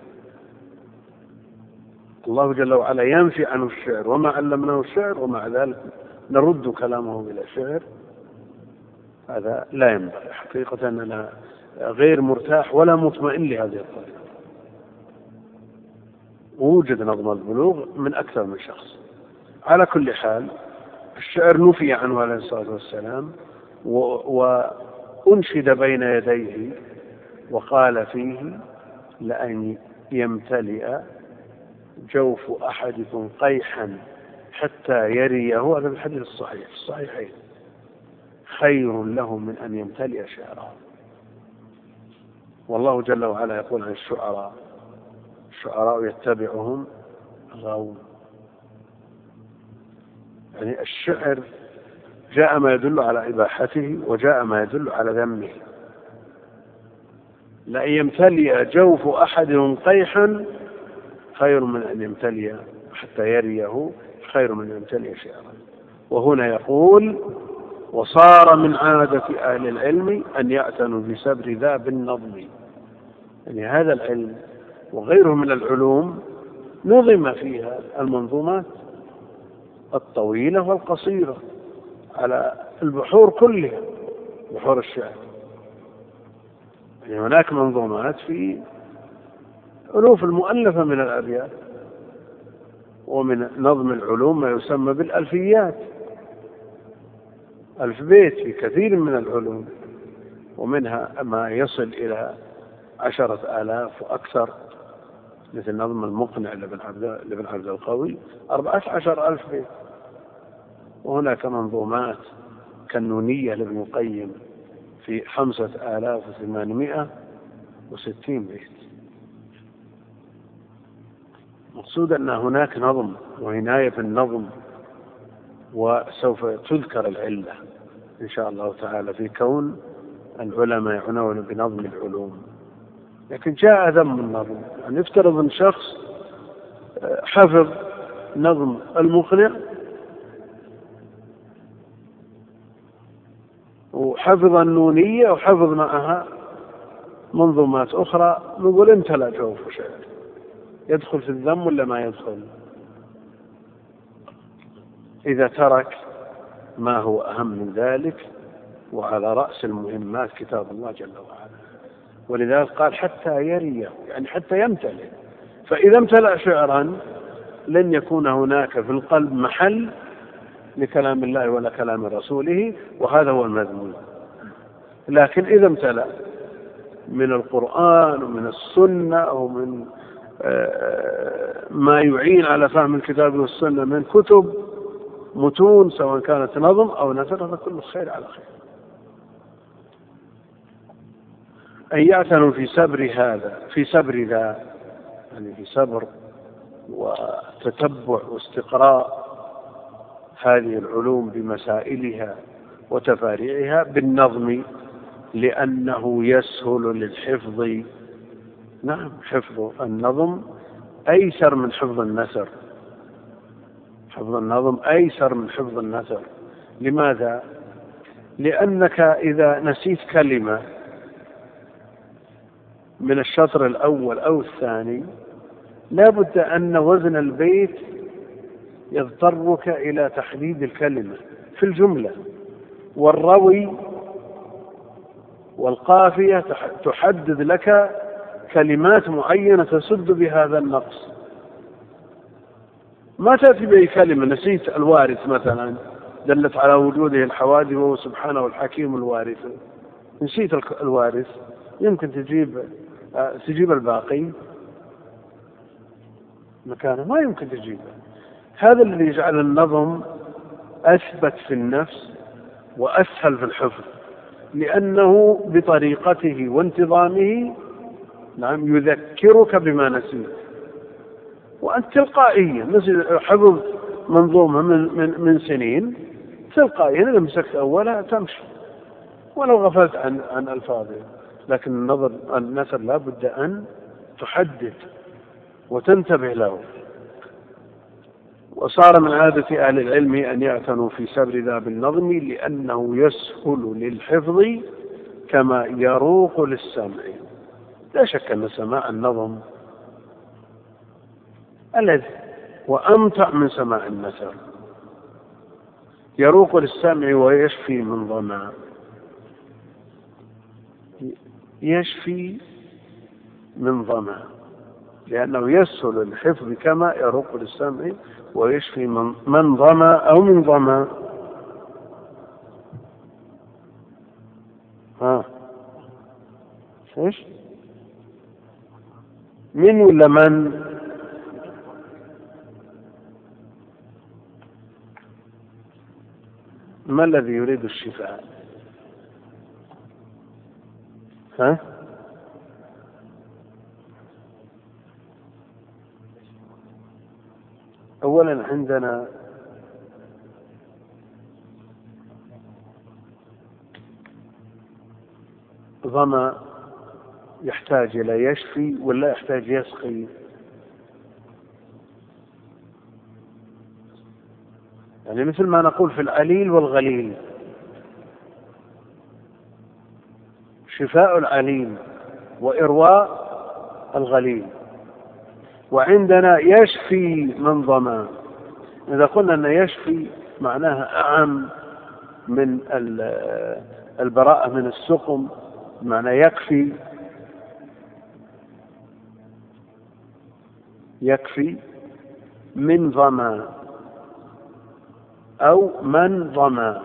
[SPEAKER 2] الله جل وعلا ينفي عنه الشعر وما علمناه الشعر، ومع ذلك نرد كلامه إلى شعر. هذا لا ينبغي حقيقة. أنا غير مرتاح ولا مطمئن لهذه الطريقة. ووجد نظم البلوغ من أكثر من شخص. على كل حال الشعر نفي عنه عليه الصلاة والسلام، وأنشد بين يديه وقال فيه: لأن يمتلئ جوف أحدكم قيحا حتى يريه، هذا الحديث الصحيح الصحيحين، خير له من أن يمتلئ شعره. والله جل وعلا يقول عن الشعراء: الشعراء يتبعهم الغاوون. يعني الشعر جاء ما يدل على إباحته وجاء ما يدل على ذمه. لأن يمتلئ جوف أحدهم قيحا خير من أن يمتلئ حتى يريه، خير من أن يمتلئ شعرا. وهنا يقول: وصار من عادة أهل العلم أن يعتنوا بسبر ذا بالنظم. يعني هذا العلم وغيره من العلوم نظم فيها المنظومات الطويلة والقصيرة على البحور كلها، بحور الشعر. يعني هناك منظومات في ألوف المؤلفة من الأبيات. ومن نظم العلوم ما يسمى بالألفيات، ألف بيت في كثير من العلوم، ومنها ما يصل إلى عشرة آلاف وأكثر، مثل نظم المقنع لابن عبد لابن عبد القوي أربعة عشر ألف بيت. وهناك منظومات كالنونية لابن القيم في خمسة آلاف وثمانمائة وستين بيت. مقصود أن هناك نظم وعناية بالنظم، وسوف تذكر العلة إن شاء الله تعالى في كون العلماء يعنون بنظم العلوم. لكن جاء ذم النظم. يعني يفترض أن شخص حفظ نظم المقنع وحفظ النونية وحفظ معها منظومات أخرى، نقول امتلأ جوف شعر، يدخل في الذم ولا ما يدخل؟ إذا ترك ما هو أهم من ذلك، وعلى رأس المهمات كتاب الله جل وعلا. ولذلك قال حتى يريه، يعني حتى يمتلئ. فإذا امتلأ شعرا لن يكون هناك في القلب محل لكلام الله ولا كلام رسوله، وهذا هو المذموم. لكن إذا امتلأ من القرآن ومن السنة أو من ما يعين على فهم الكتاب والسنة من كتب متون سواء كانت نظم أو نثر، فكل خير على خير. أن يعتنوا في صبر هذا في صبر ذا، يعني في صبر وتتبع واستقراء هذه العلوم بمسائلها وتفاريعها بالنظم، لأنه يسهل للحفظ. نعم، حفظ النظم أيسر من حفظ النثر. حفظ النظم أيسر من حفظ النثر. لماذا؟ لأنك إذا نسيت كلمة من الشطر الأول أو الثاني لا بد أن وزن البيت يضطرك إلى تحديد الكلمة في الجملة، والروي والقافية تحدد لك كلمات معينة تسد بهذا النقص. ما تأتي بأي كلمة، نسيت الوارث مثلا دلت على وجوده الحوادث وهو سبحانه الحكيم الوارث، نسيت الوارث، يمكن تجيب تجيب الباقي مكانه؟ ما يمكن تجيبه. هذا الذي يجعل النظم أثبت في النفس وأسهل في الحفظ، لأنه بطريقته وانتظامه نعم يذكرك بما نسيت، وأنت تلقائيا حفظ منظومة من, من, من سنين تلقائيا إذا مسكت أولها تمشي ولو غفلت عن, عن ألفاظها. لكن النظر النثر لا بد أن تحدد وتنتبه له. وصار من عادة أهل العلم أن يعتنوا في صبر ذا بالنظم، لأنه يسهل للحفظ كما يروق للسمع. لا شك أن سماع النظم الذي وأمتع من سماع النثر. يروق للسمع ويشفي من ظمأ. يشفي من ظمأ لأنه يسهل الحفظ كما يروق للسمع ويشفي من, من ظمأ أو من ظمأ. ها ايش؟ من ولا من؟ ما الذي يريد الشفاء؟ ها؟ أولا عندنا ظمأ يحتاج إلى يشفي ولا يحتاج يسقي؟ يعني مثل ما نقول في العليل والغليل، شفاء العليل وإرواء الغليل. وعندنا يشفي من ظمأ. إذا قلنا أن يشفي معناها أعم من البراءة من السقم، معنى يكفي يكفي من ظمأ أو من ظمأ.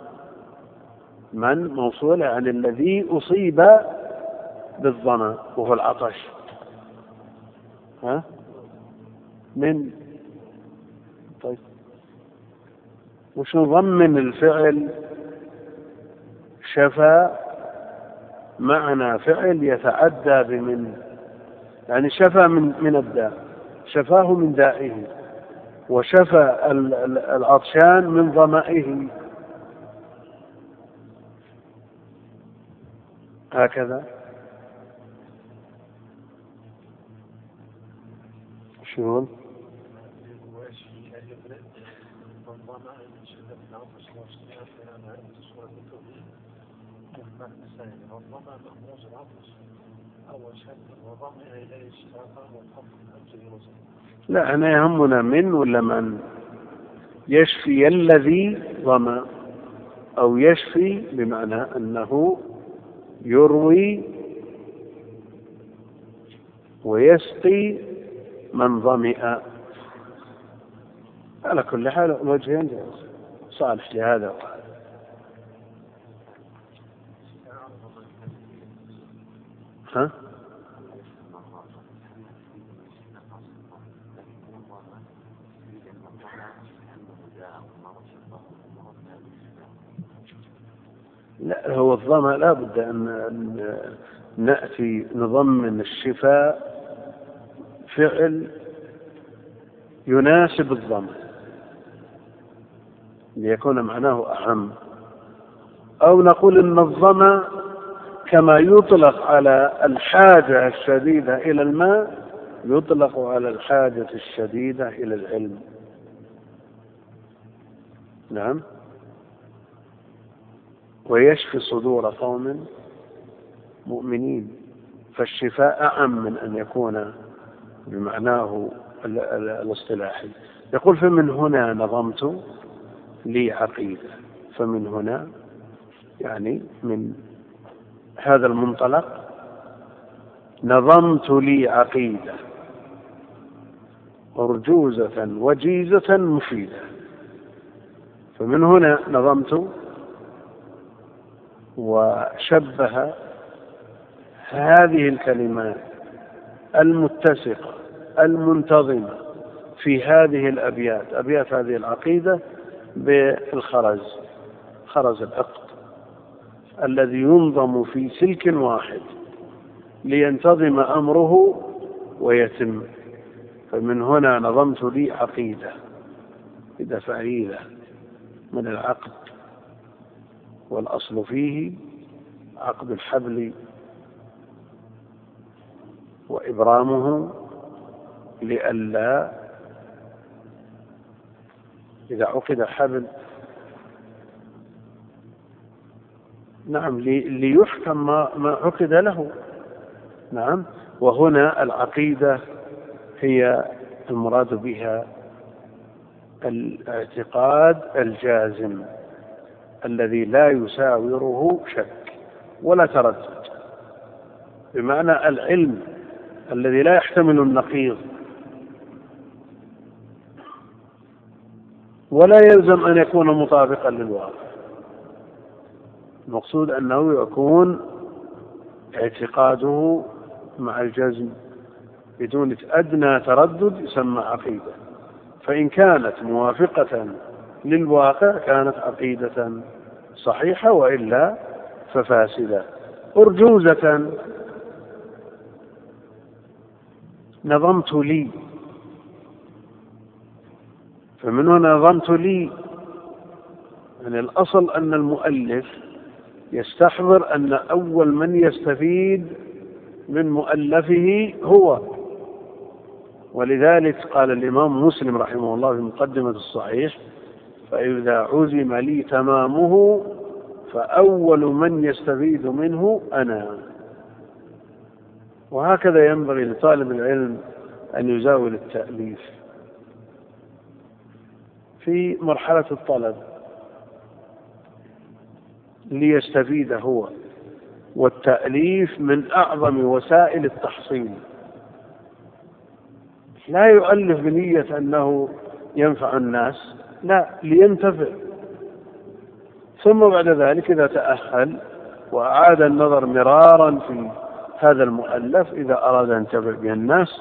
[SPEAKER 2] من موصولة عن الذي أصيب بالظمأ وهو العطش. ها؟ من طيب وش نضمن الفعل؟ شفى معنى فعل يتعدى بمن، يعني شفى من من الداء، شفاه من دائه، وشفى العطشان من ظمئه. هكذا. شلون؟ لا، أنا يهمنا من ولا من. يشفي الذي ظمأ، أو يشفي بمعنى أنه يروي ويسقي من ظمئ. على كل حال الوجهين صالح لهذا. ها؟ لا، هو الظمأ لا بد أن نأتي نضمن الشفاء فعل يناسب الظمأ ليكون معناه أعم، أو نقول إن الظمأ كما يطلق على الحاجة الشديدة إلى الماء يطلق على الحاجة الشديدة إلى العلم. نعم. ويشفي صدور قوم مؤمنين، فالشفاء أعم من أن يكون بمعناه الاصطلاحي. يقول فمن هنا نظمت لي عقيدة. فمن هنا يعني من هذا المنطلق نظمت لي عقيدة أرجوزة وجيزة مفيدة. فمن هنا نظمت، وشبه هذه الكلمات المتسقة المنتظمة في هذه الأبيات، أبيات هذه العقيدة، بالخرز، خرز العقد الذي ينظم في سلك واحد لينتظم أمره ويتم. فمن هنا نظمت لي عقيدة، إذا فعيلة من العقد، والأصل فيه عقد الحبل وإبرامه لئلا إذا عقد الحبل نعم ليحكم ما عقد له. نعم. وهنا العقيدة هي المراد بها الاعتقاد الجازم الذي لا يساوره شك ولا تردد، بمعنى العلم الذي لا يحتمل النقيض، ولا يلزم أن يكون مطابقا للواقع. المقصود أنه يكون اعتقاده مع الجزم بدون أدنى تردد يسمى عقيدة. فإن كانت موافقة للواقع كانت عقيدة صحيحة، وإلا ففاسدة. أرجوزة نظمت لي. فمن هنا نظمت لي يعني الأصل أن المؤلف يستحضر أن أول من يستفيد من مؤلفه هو، ولذلك قال الإمام مسلم رحمه الله في مقدمة الصحيح: فإذا عزم لي تمامه فأول من يستفيد منه أنا. وهكذا ينبغي لطالب العلم أن يزاول التأليف في مرحلة الطلب ليستفيد هو. والتأليف من أعظم وسائل التحصيل. لا يؤلف بنية أنه ينفع الناس، لا، لينتفع. ثم بعد ذلك إذا تأهل وأعاد النظر مرارا في هذا المؤلف إذا أراد أن ينتفع به الناس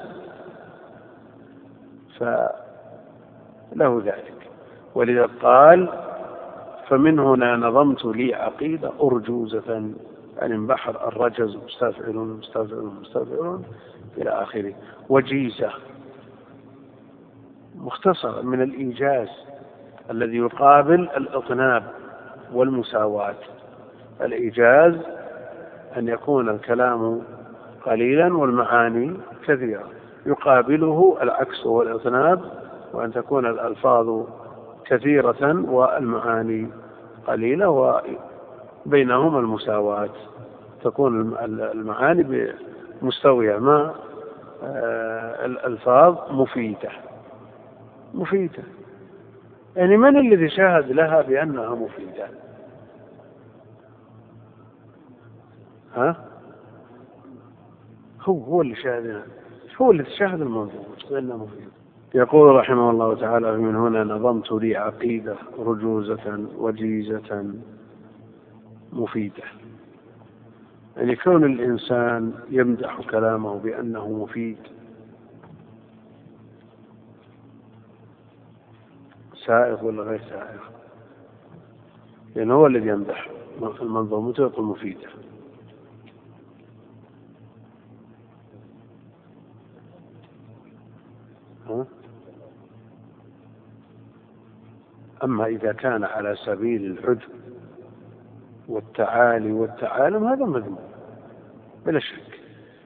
[SPEAKER 2] فله ذلك. ولذا قال: فمن هنا نظمت لي عقيدة أرجوزة، يعني من بحر الرجز مستفعل مستفعل مستفعل إلى آخره. وجيزة مختصر من الإيجاز الذي يقابل الإطناب والمساواة. الإيجاز أن يكون الكلام قليلا والمعاني كثيرة، يقابله العكس والإطناب، وأن تكون الألفاظ كثيرة والمعاني قليلة، وبينهما المساواة، تكون المعاني مستوية مع الألفاظ مفيدة مفيدة. يعني من الذي شاهد لها بأنها مفيدة؟ ها؟ هو هو اللي شاهد لها. هو اللي تشاهد المنظومة وتقولنا مفيد. يقول رحمه الله تعالى: من هنا نظمت لي عقيدة رجوزة وجيزة مفيدة. يعني كون الإنسان يمدح كلامه بأنه مفيد سائغ ولا غير سائغ؟ لأن هو الذي يمدح في المنظومة يقول مفيدة. أما إذا كان على سبيل العجب والتعالي والتعالم هذا مذموم بلا شك،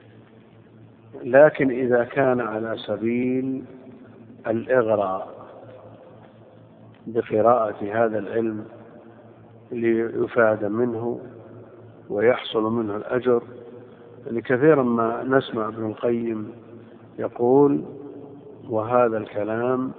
[SPEAKER 2] لكن إذا كان على سبيل الإغراء بقراءة هذا العلم ليفاد منه ويحصل منه الأجر، يعني كثيرا ما نسمع ابن القيم يقول: وهذا الكلام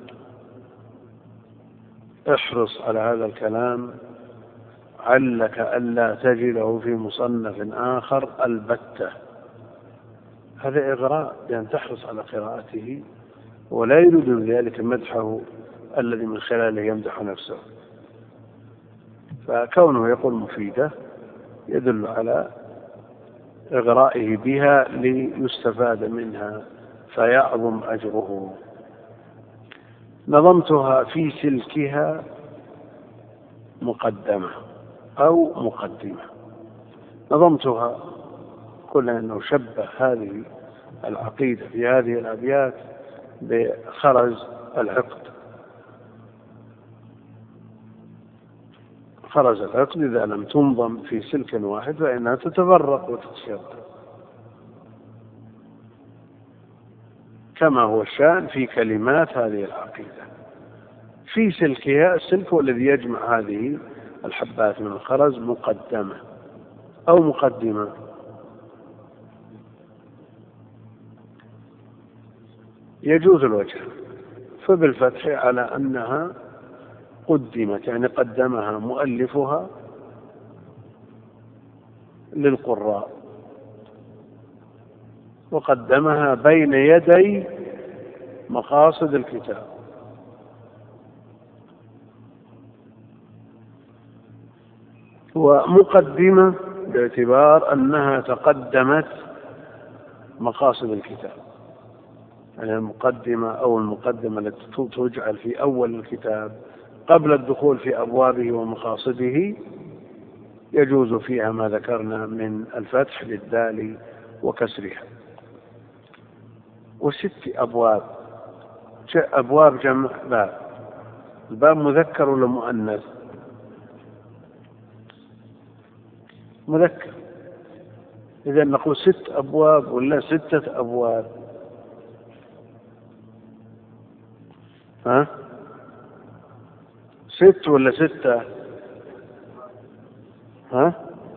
[SPEAKER 2] احرص على هذا الكلام علك ألا تجده في مصنف آخر البتة. هذا إغراء بأن تحرص على قراءته، ولا يريد ذلك مدحه الذي من خلاله يمدح نفسه. فكونه يقول مفيدة يدل على إغرائه بها ليستفاد منها فيعظم أجره. نظمتها في سلكها مقدمة أو مقدمة. نظمتها كل أنه شبه هذه العقيدة في هذه الأبيات بخرز العقد. خرز العقد إذا لم تنظم في سلك واحد فإنها تتفرق وتتشتت، كما هو الشأن في كلمات هذه العقيدة. في سلكها، السلك هو الذي يجمع هذه الحبات من الخرز، مقدمة أو مقدمة. يجوز الوجه، فبالفتح على أنها قدمت، يعني قدمها مؤلفها للقراء وقدمها بين يدي مقاصد الكتاب. ومقدمة باعتبار أنها تقدمت مقاصد الكتاب، يعني المقدمة أو المقدمة التي تجعل في أول الكتاب قبل الدخول في أبوابه ومقاصده يجوز فيها ما ذكرنا من الفتح للدال وكسرها. وست أبواب. أبواب جمع باب. الباب مذكر ولا مؤنث؟ مذكر. إذا نقول ست أبواب ولا ستة أبواب؟ ها؟ ست ولا ستة؟ ها؟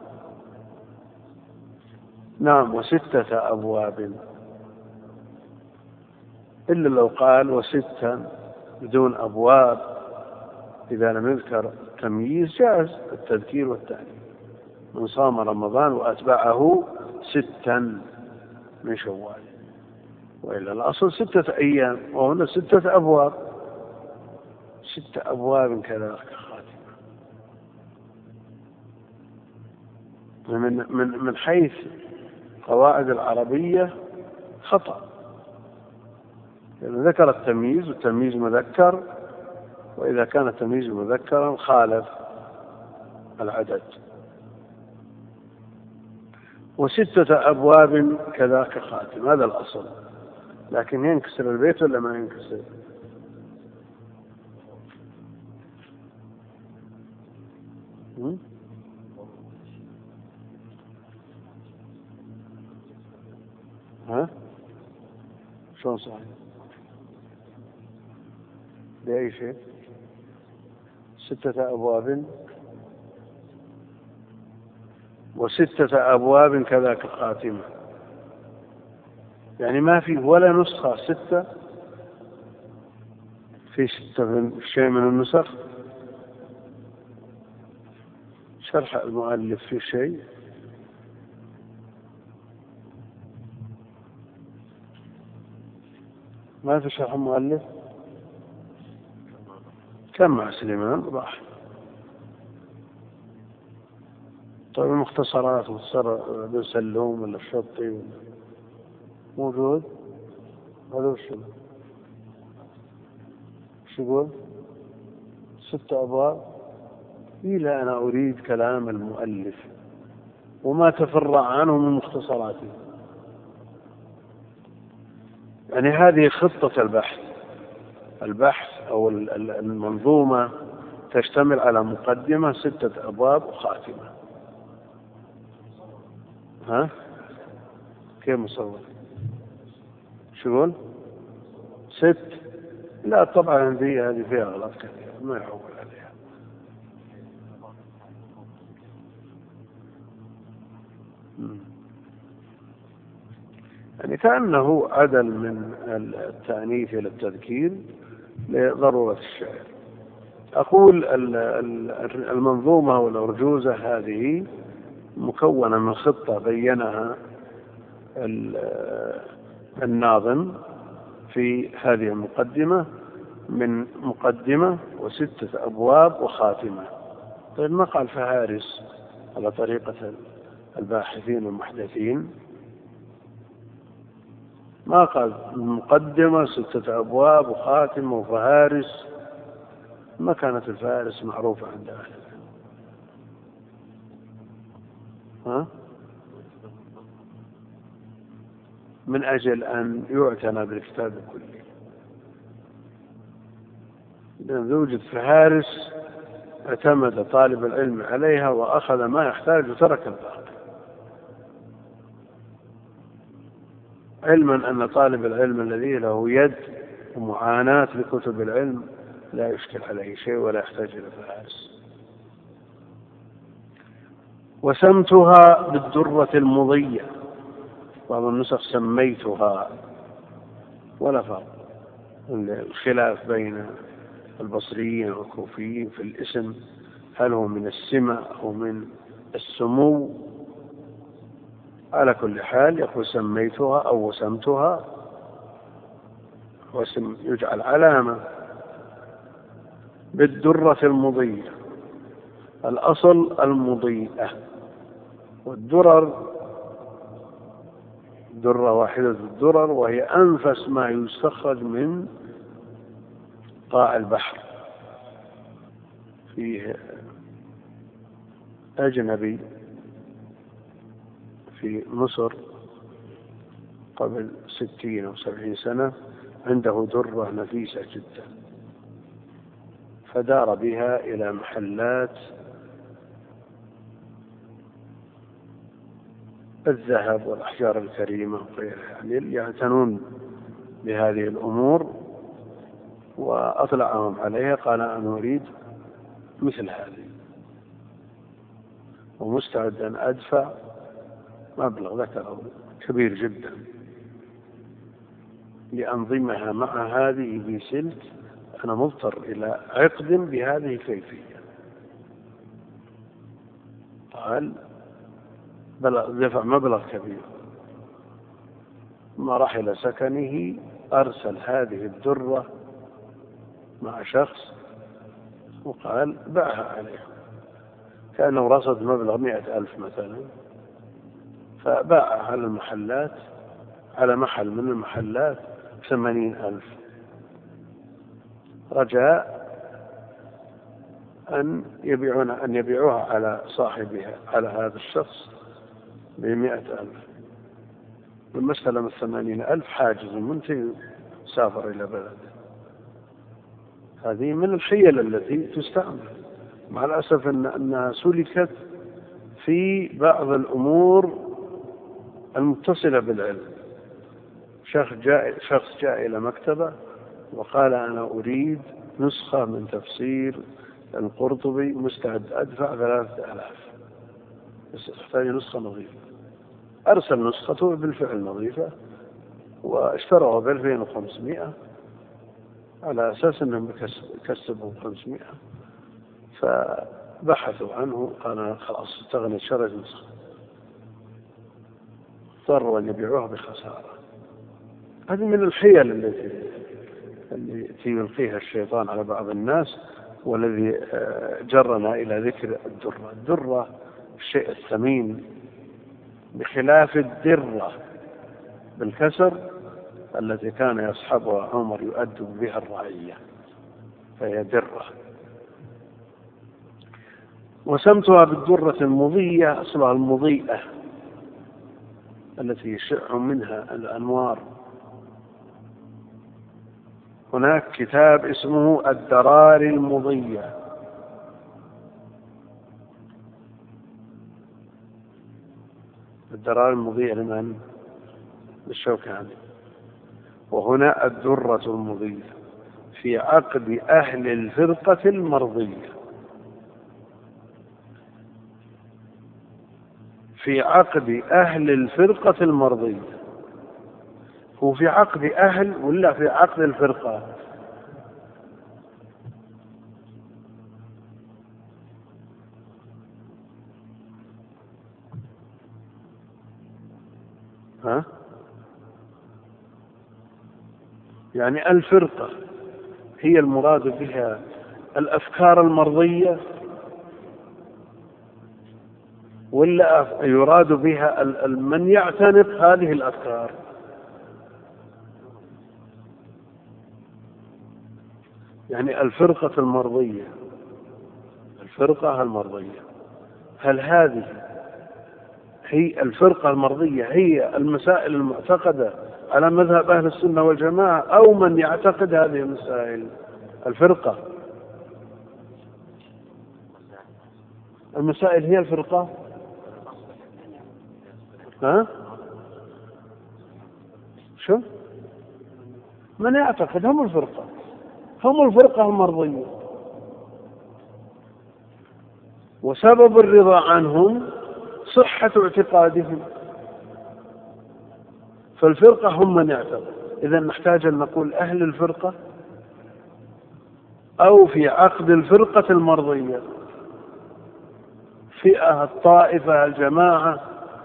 [SPEAKER 2] نعم، وستة أبواب، إلا لو قال وستا بدون أبواب إذا لم يذكر تمييز جاز التذكير والتأنيث. من صام رمضان وأتبعه ستا من شوال، وإلا الأصل ستة أيام وهنا ستة أبواب. ستة أبواب كذا خاتمة. من من من حيث قواعد العربية خطأ، يعني ذكر التمييز والتمييز مذكر، وإذا كان التمييز مذكرا خالف العدد. وستة أبواب كذاك خاتم، هذا الأصل. لكن ينكسر البيت ولا ما ينكسر؟ ها؟ شلون صحيح؟ بأي شيء؟ ستة أبواب وستة أبواب كذاك خاتمة، يعني ما في ولا نسخة ستة، في ستة من شيء من النسخ. شرح المؤلف في شيء؟ ما في شرح مؤلف؟ كم مع سليمان راح. طيب المختصرات مختصر ابن سلوم ولا الشطي موجود؟ هذا وش شو يقول؟ ستة أبواب. إلا أنا أريد كلام المؤلف وما تفرع عنه من مختصراته. يعني هذه خطة البحث. البحث أو المنظومة تشتمل على مقدمة ستة أبواب وخاتمة. ها؟ كيف مصور؟ شو يقول؟ ست؟ لا طبعا هذه هذه فيها غلط كثير ما يحول عليها. يعني كأنه عدل من التأنيث إلى التذكير لضرورة الشعر. أقول المنظومة والأرجوزة هذه مكونة من خطة بينها الناظم في هذه المقدمة، من مقدمة وستة أبواب وخاتمة. طيب ما قال فهارس على طريقة الباحثين والمحدثين؟ ما قال مقدمة ستة أبواب وخاتمة وفهارس. ما كانت الفهارس معروفة عند أهل العلم. ها؟ من أجل أن يعتنى بالكتاب كله، لأن يوجد فهارس اعتمد طالب العلم عليها وأخذ ما يحتاج وترك الباقي، علما أن طالب العلم الذي له يد ومعاناة لكتب العلم لا يشكل عليه شيء ولا يحتاج إلى فهارس. وسمتها بالدرة المضية، بعض النسخ سميتها، ولا فرق. الخلاف بين البصريين والكوفيين في الاسم، هل هو من السمة أو من السمو. على كل حال يقول سميتها أو وسمتها، واسم يجعل علامة بالدرة المضية. الأصل المضيئة، والدرر درة واحدة الدرر، وهي أنفس ما يستخرج من قاع البحر. فيه أجنبي في مصر قبل ستين أو سبعين سنة عنده درة نفيسة جدا، فدار بها إلى محلات الذهب والأحجار الكريمة وغيرها، يعني يعتنون بهذه الأمور، وأطلعهم عليها. قال أنا أريد مثل هذه، ومستعد أن أدفع مبلغ ذكره كبير جدا لأنظمها مع هذه بسلك. أنا مضطر إلى عقد بهذه الكيفية. قال دفع مبلغ كبير. ثم راح إلى سكنه، أرسل هذه الدرة مع شخص وقال باعها عليه، كأنه رصد مبلغ مئة ألف مثلا، فباعها على المحلات، على محل من المحلات ثمانين ألف، رجاء أن يبيعون أن يبيعوها على صاحبها، على هذا الشخص بمئة ألف. لما استلم الثمانين ألف حاجز منتهي، سافر إلى بلده. هذه من الحيل التي تستعمل، مع الأسف أن أنها سلكت في بعض الأمور المتصلة بالعلم. شخص جاء, شخص جاء إلى مكتبة وقال أنا أريد نسخة من تفسير القرطبي، مستعد أدفع ثلاثة آلاف، بس أحتاج نسخة نظيفة. أرسل نسخته بالفعل نظيفة، واشتروا بألفين وخمسمائة على أساس أنهم يكسبوا خمسمائة، فبحثوا عنه. قال خلاص استغني، شريت نسخة. اضطروا أن يبيعوها بخسارة. هذه من الحيل التي التي يلقيها الشيطان على بعض الناس، والذي جرنا إلى ذكر الدرة. الدرة الشيء الثمين، بخلاف الدرة بالكسر التي كان يصحبها عمر يؤدب بها الرعية، فهي درة. وسمتها بالدرة المضية، أصلها المضيئة التي يشع منها الأنوار. هناك كتاب اسمه الدرار المضية، الدرار المضية لمن؟ للشوكاني. وهنا الدرة المضية في عقد أهل الفرقة المرضية، في عقد أهل الفرقة المرضية. هو في عقد أهل ولا في عقد الفرقة؟ ها؟ يعني الفرقة هي المراد بها الأفكار المرضية، ولا يراد بها من يعتنق هذه الأفكار؟ يعني الفرقة المرضية، الفرقة المرضية، هل هذه هي الفرقة المرضية هي المسائل المعتقدة على مذهب أهل السنة والجماعة، أو من يعتقد هذه المسائل؟ الفرقة، المسائل هي الفرقة. ها؟ شو؟ من يعتقد هم الفرقة، هم الفرقة المرضية. وسبب الرضا عنهم صحة اعتقادهم، فالفرقة هم من يعتقد. إذا نحتاج أن نقول أهل الفرقة أو في عقد الفرقة المرضية، فئة، الطائفة، الجماعة.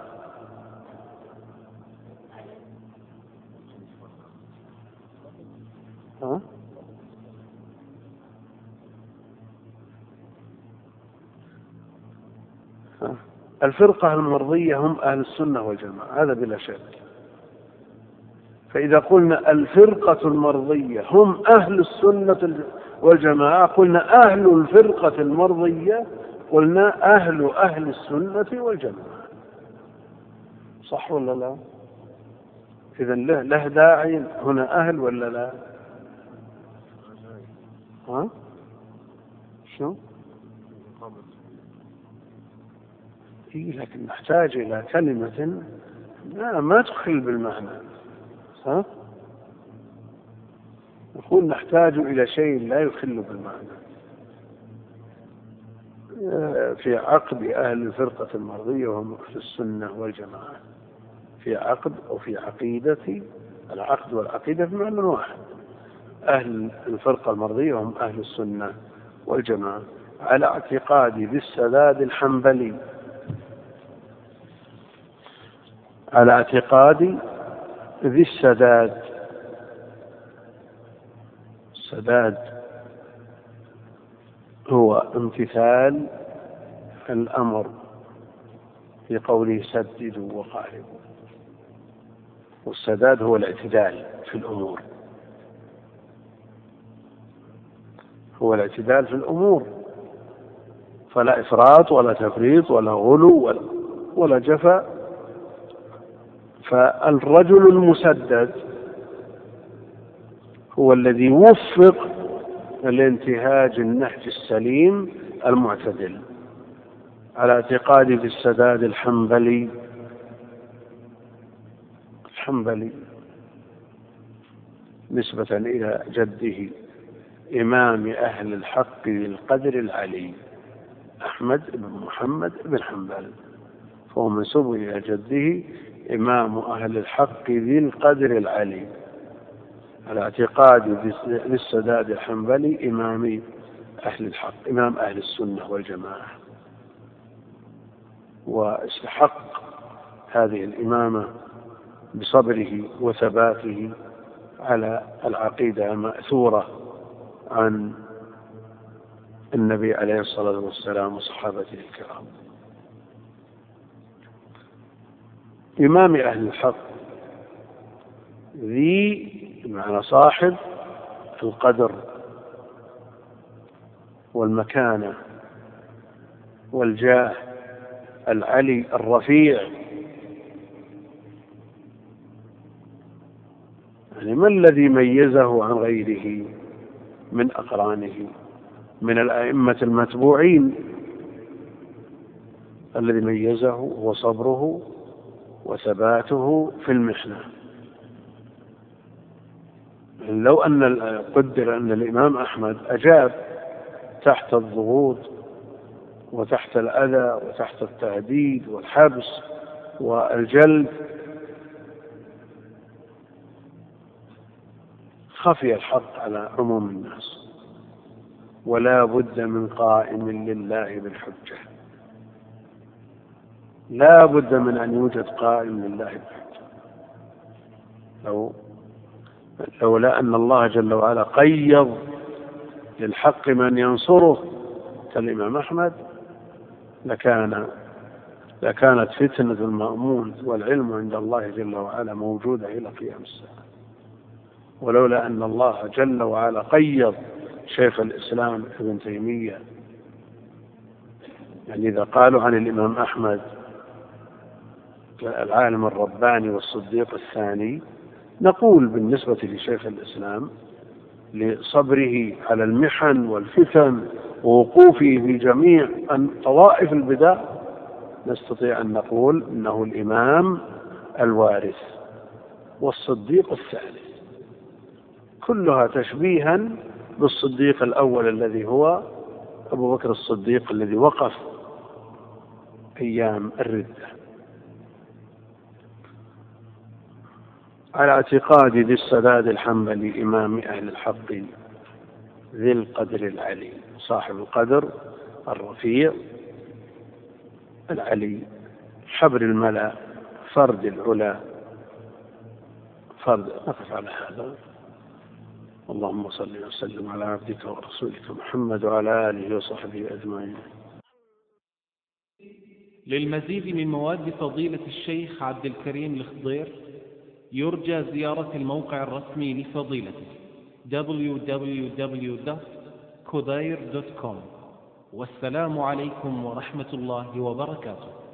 [SPEAKER 2] ها؟ ها؟ الفرقة المرضية هم أهل السنة والجماعة، هذا بلا شك. فإذا قلنا الفرقة المرضية هم أهل السنة والجماعة، قلنا أهل الفرقة المرضية، قلنا أهل أهل السنة والجماعة. صح ولا لا؟ إذن له, له داعي هنا أهل ولا لا؟ ها؟ شو؟ إيه، لكن نحتاج إلى كلمة لا ما تخل بالمعنى. ها؟ نقول نحتاج إلى شيء لا يخل بالمعنى. في عقد أهل الفرقة المرضية وهم أهل السنة والجماعة، في عقد أو في عقيدة، العقد والعقيدة بمعنى واحد. أهل الفرقة المرضية وهم أهل السنة والجماعة على اعتقاد ذي السداد الحنبلي، على اعتقاد ذي السداد. السداد هو امتثال الأمر في قوله سددوا وقاربوا، والسداد هو الاعتدال في الأمور، هو الاعتدال في الأمور، فلا إفراط ولا تفريط ولا غلو ولا, ولا جفا. فالرجل المسدد هو الذي وفق لانتهاج النهج السليم المعتدل على اعتقاد ذي السداد الحنبلي. الحنبلي نسبة إلى جده إمام أهل الحق بالقدر العلي أحمد بن محمد بن حنبل، فهو منسوب إلى جده إمام أهل الحق ذي القدر العلي على اعتقاد ذي السداد الحنبلي إمام أهل الحق، إمام أهل السنة والجماعة. واستحق هذه الإمامة بصبره وثباته على العقيدة المأثورة عن النبي عليه الصلاة والسلام وصحابته الكرام. إمام أهل الحق ذي بمعنى صاحب القدر والمكانة والجاه العلي الرفيع. يعني ما الذي ميزه عن غيره من أقرانه من الأئمة المتبوعين؟ الذي ميزه هو صبره وثباته في المحنة. لو أن قدر أن الإمام أحمد أجاب تحت الضغوط وتحت الأذى وتحت التهديد والحبس والجلد، خفي الحق على عموم الناس، ولا بد من قائم لله بالحجة، لا بد من أن يوجد قائم لله بالحجة. لو لولا أن الله جل وعلا قيض للحق من ينصره كالإمام أحمد لكان لكانت فتنة المأمون والعلم عند الله جل وعلا موجودة إلى قيام الساعة. ولولا أن الله جل وعلا قيض شيخ الإسلام ابن تيمية، يعني إذا قالوا عن الإمام أحمد العالم الرباني والصديق الثاني، نقول بالنسبة لشيخ الإسلام لصبره على المحن والفتن ووقوفه في جميع طوائف البدع، نستطيع أن نقول إنه الإمام الوارث والصديق الثالث، كلها تشبيها بالصديق الأول الذي هو أبو بكر الصديق الذي وقف أيام الردة. على اعتقاد ذي السداد الحنبلي إمام أهل الحق ذي القدر العلي، صاحب القدر الرفيع العلي، حبر الملأ، فرد العلا، فرد. نقف على هذا. اللهم صل وسلم على عبدك ورسولك محمد وعلى آله وصحبه أجمعين.
[SPEAKER 1] للمزيد من مواد فضيلة الشيخ عبد الكريم الخضير يرجى زيارة الموقع الرسمي لفضيلته دبليو دبليو دبليو دوت كودير دوت كوم. والسلام عليكم ورحمة الله وبركاته.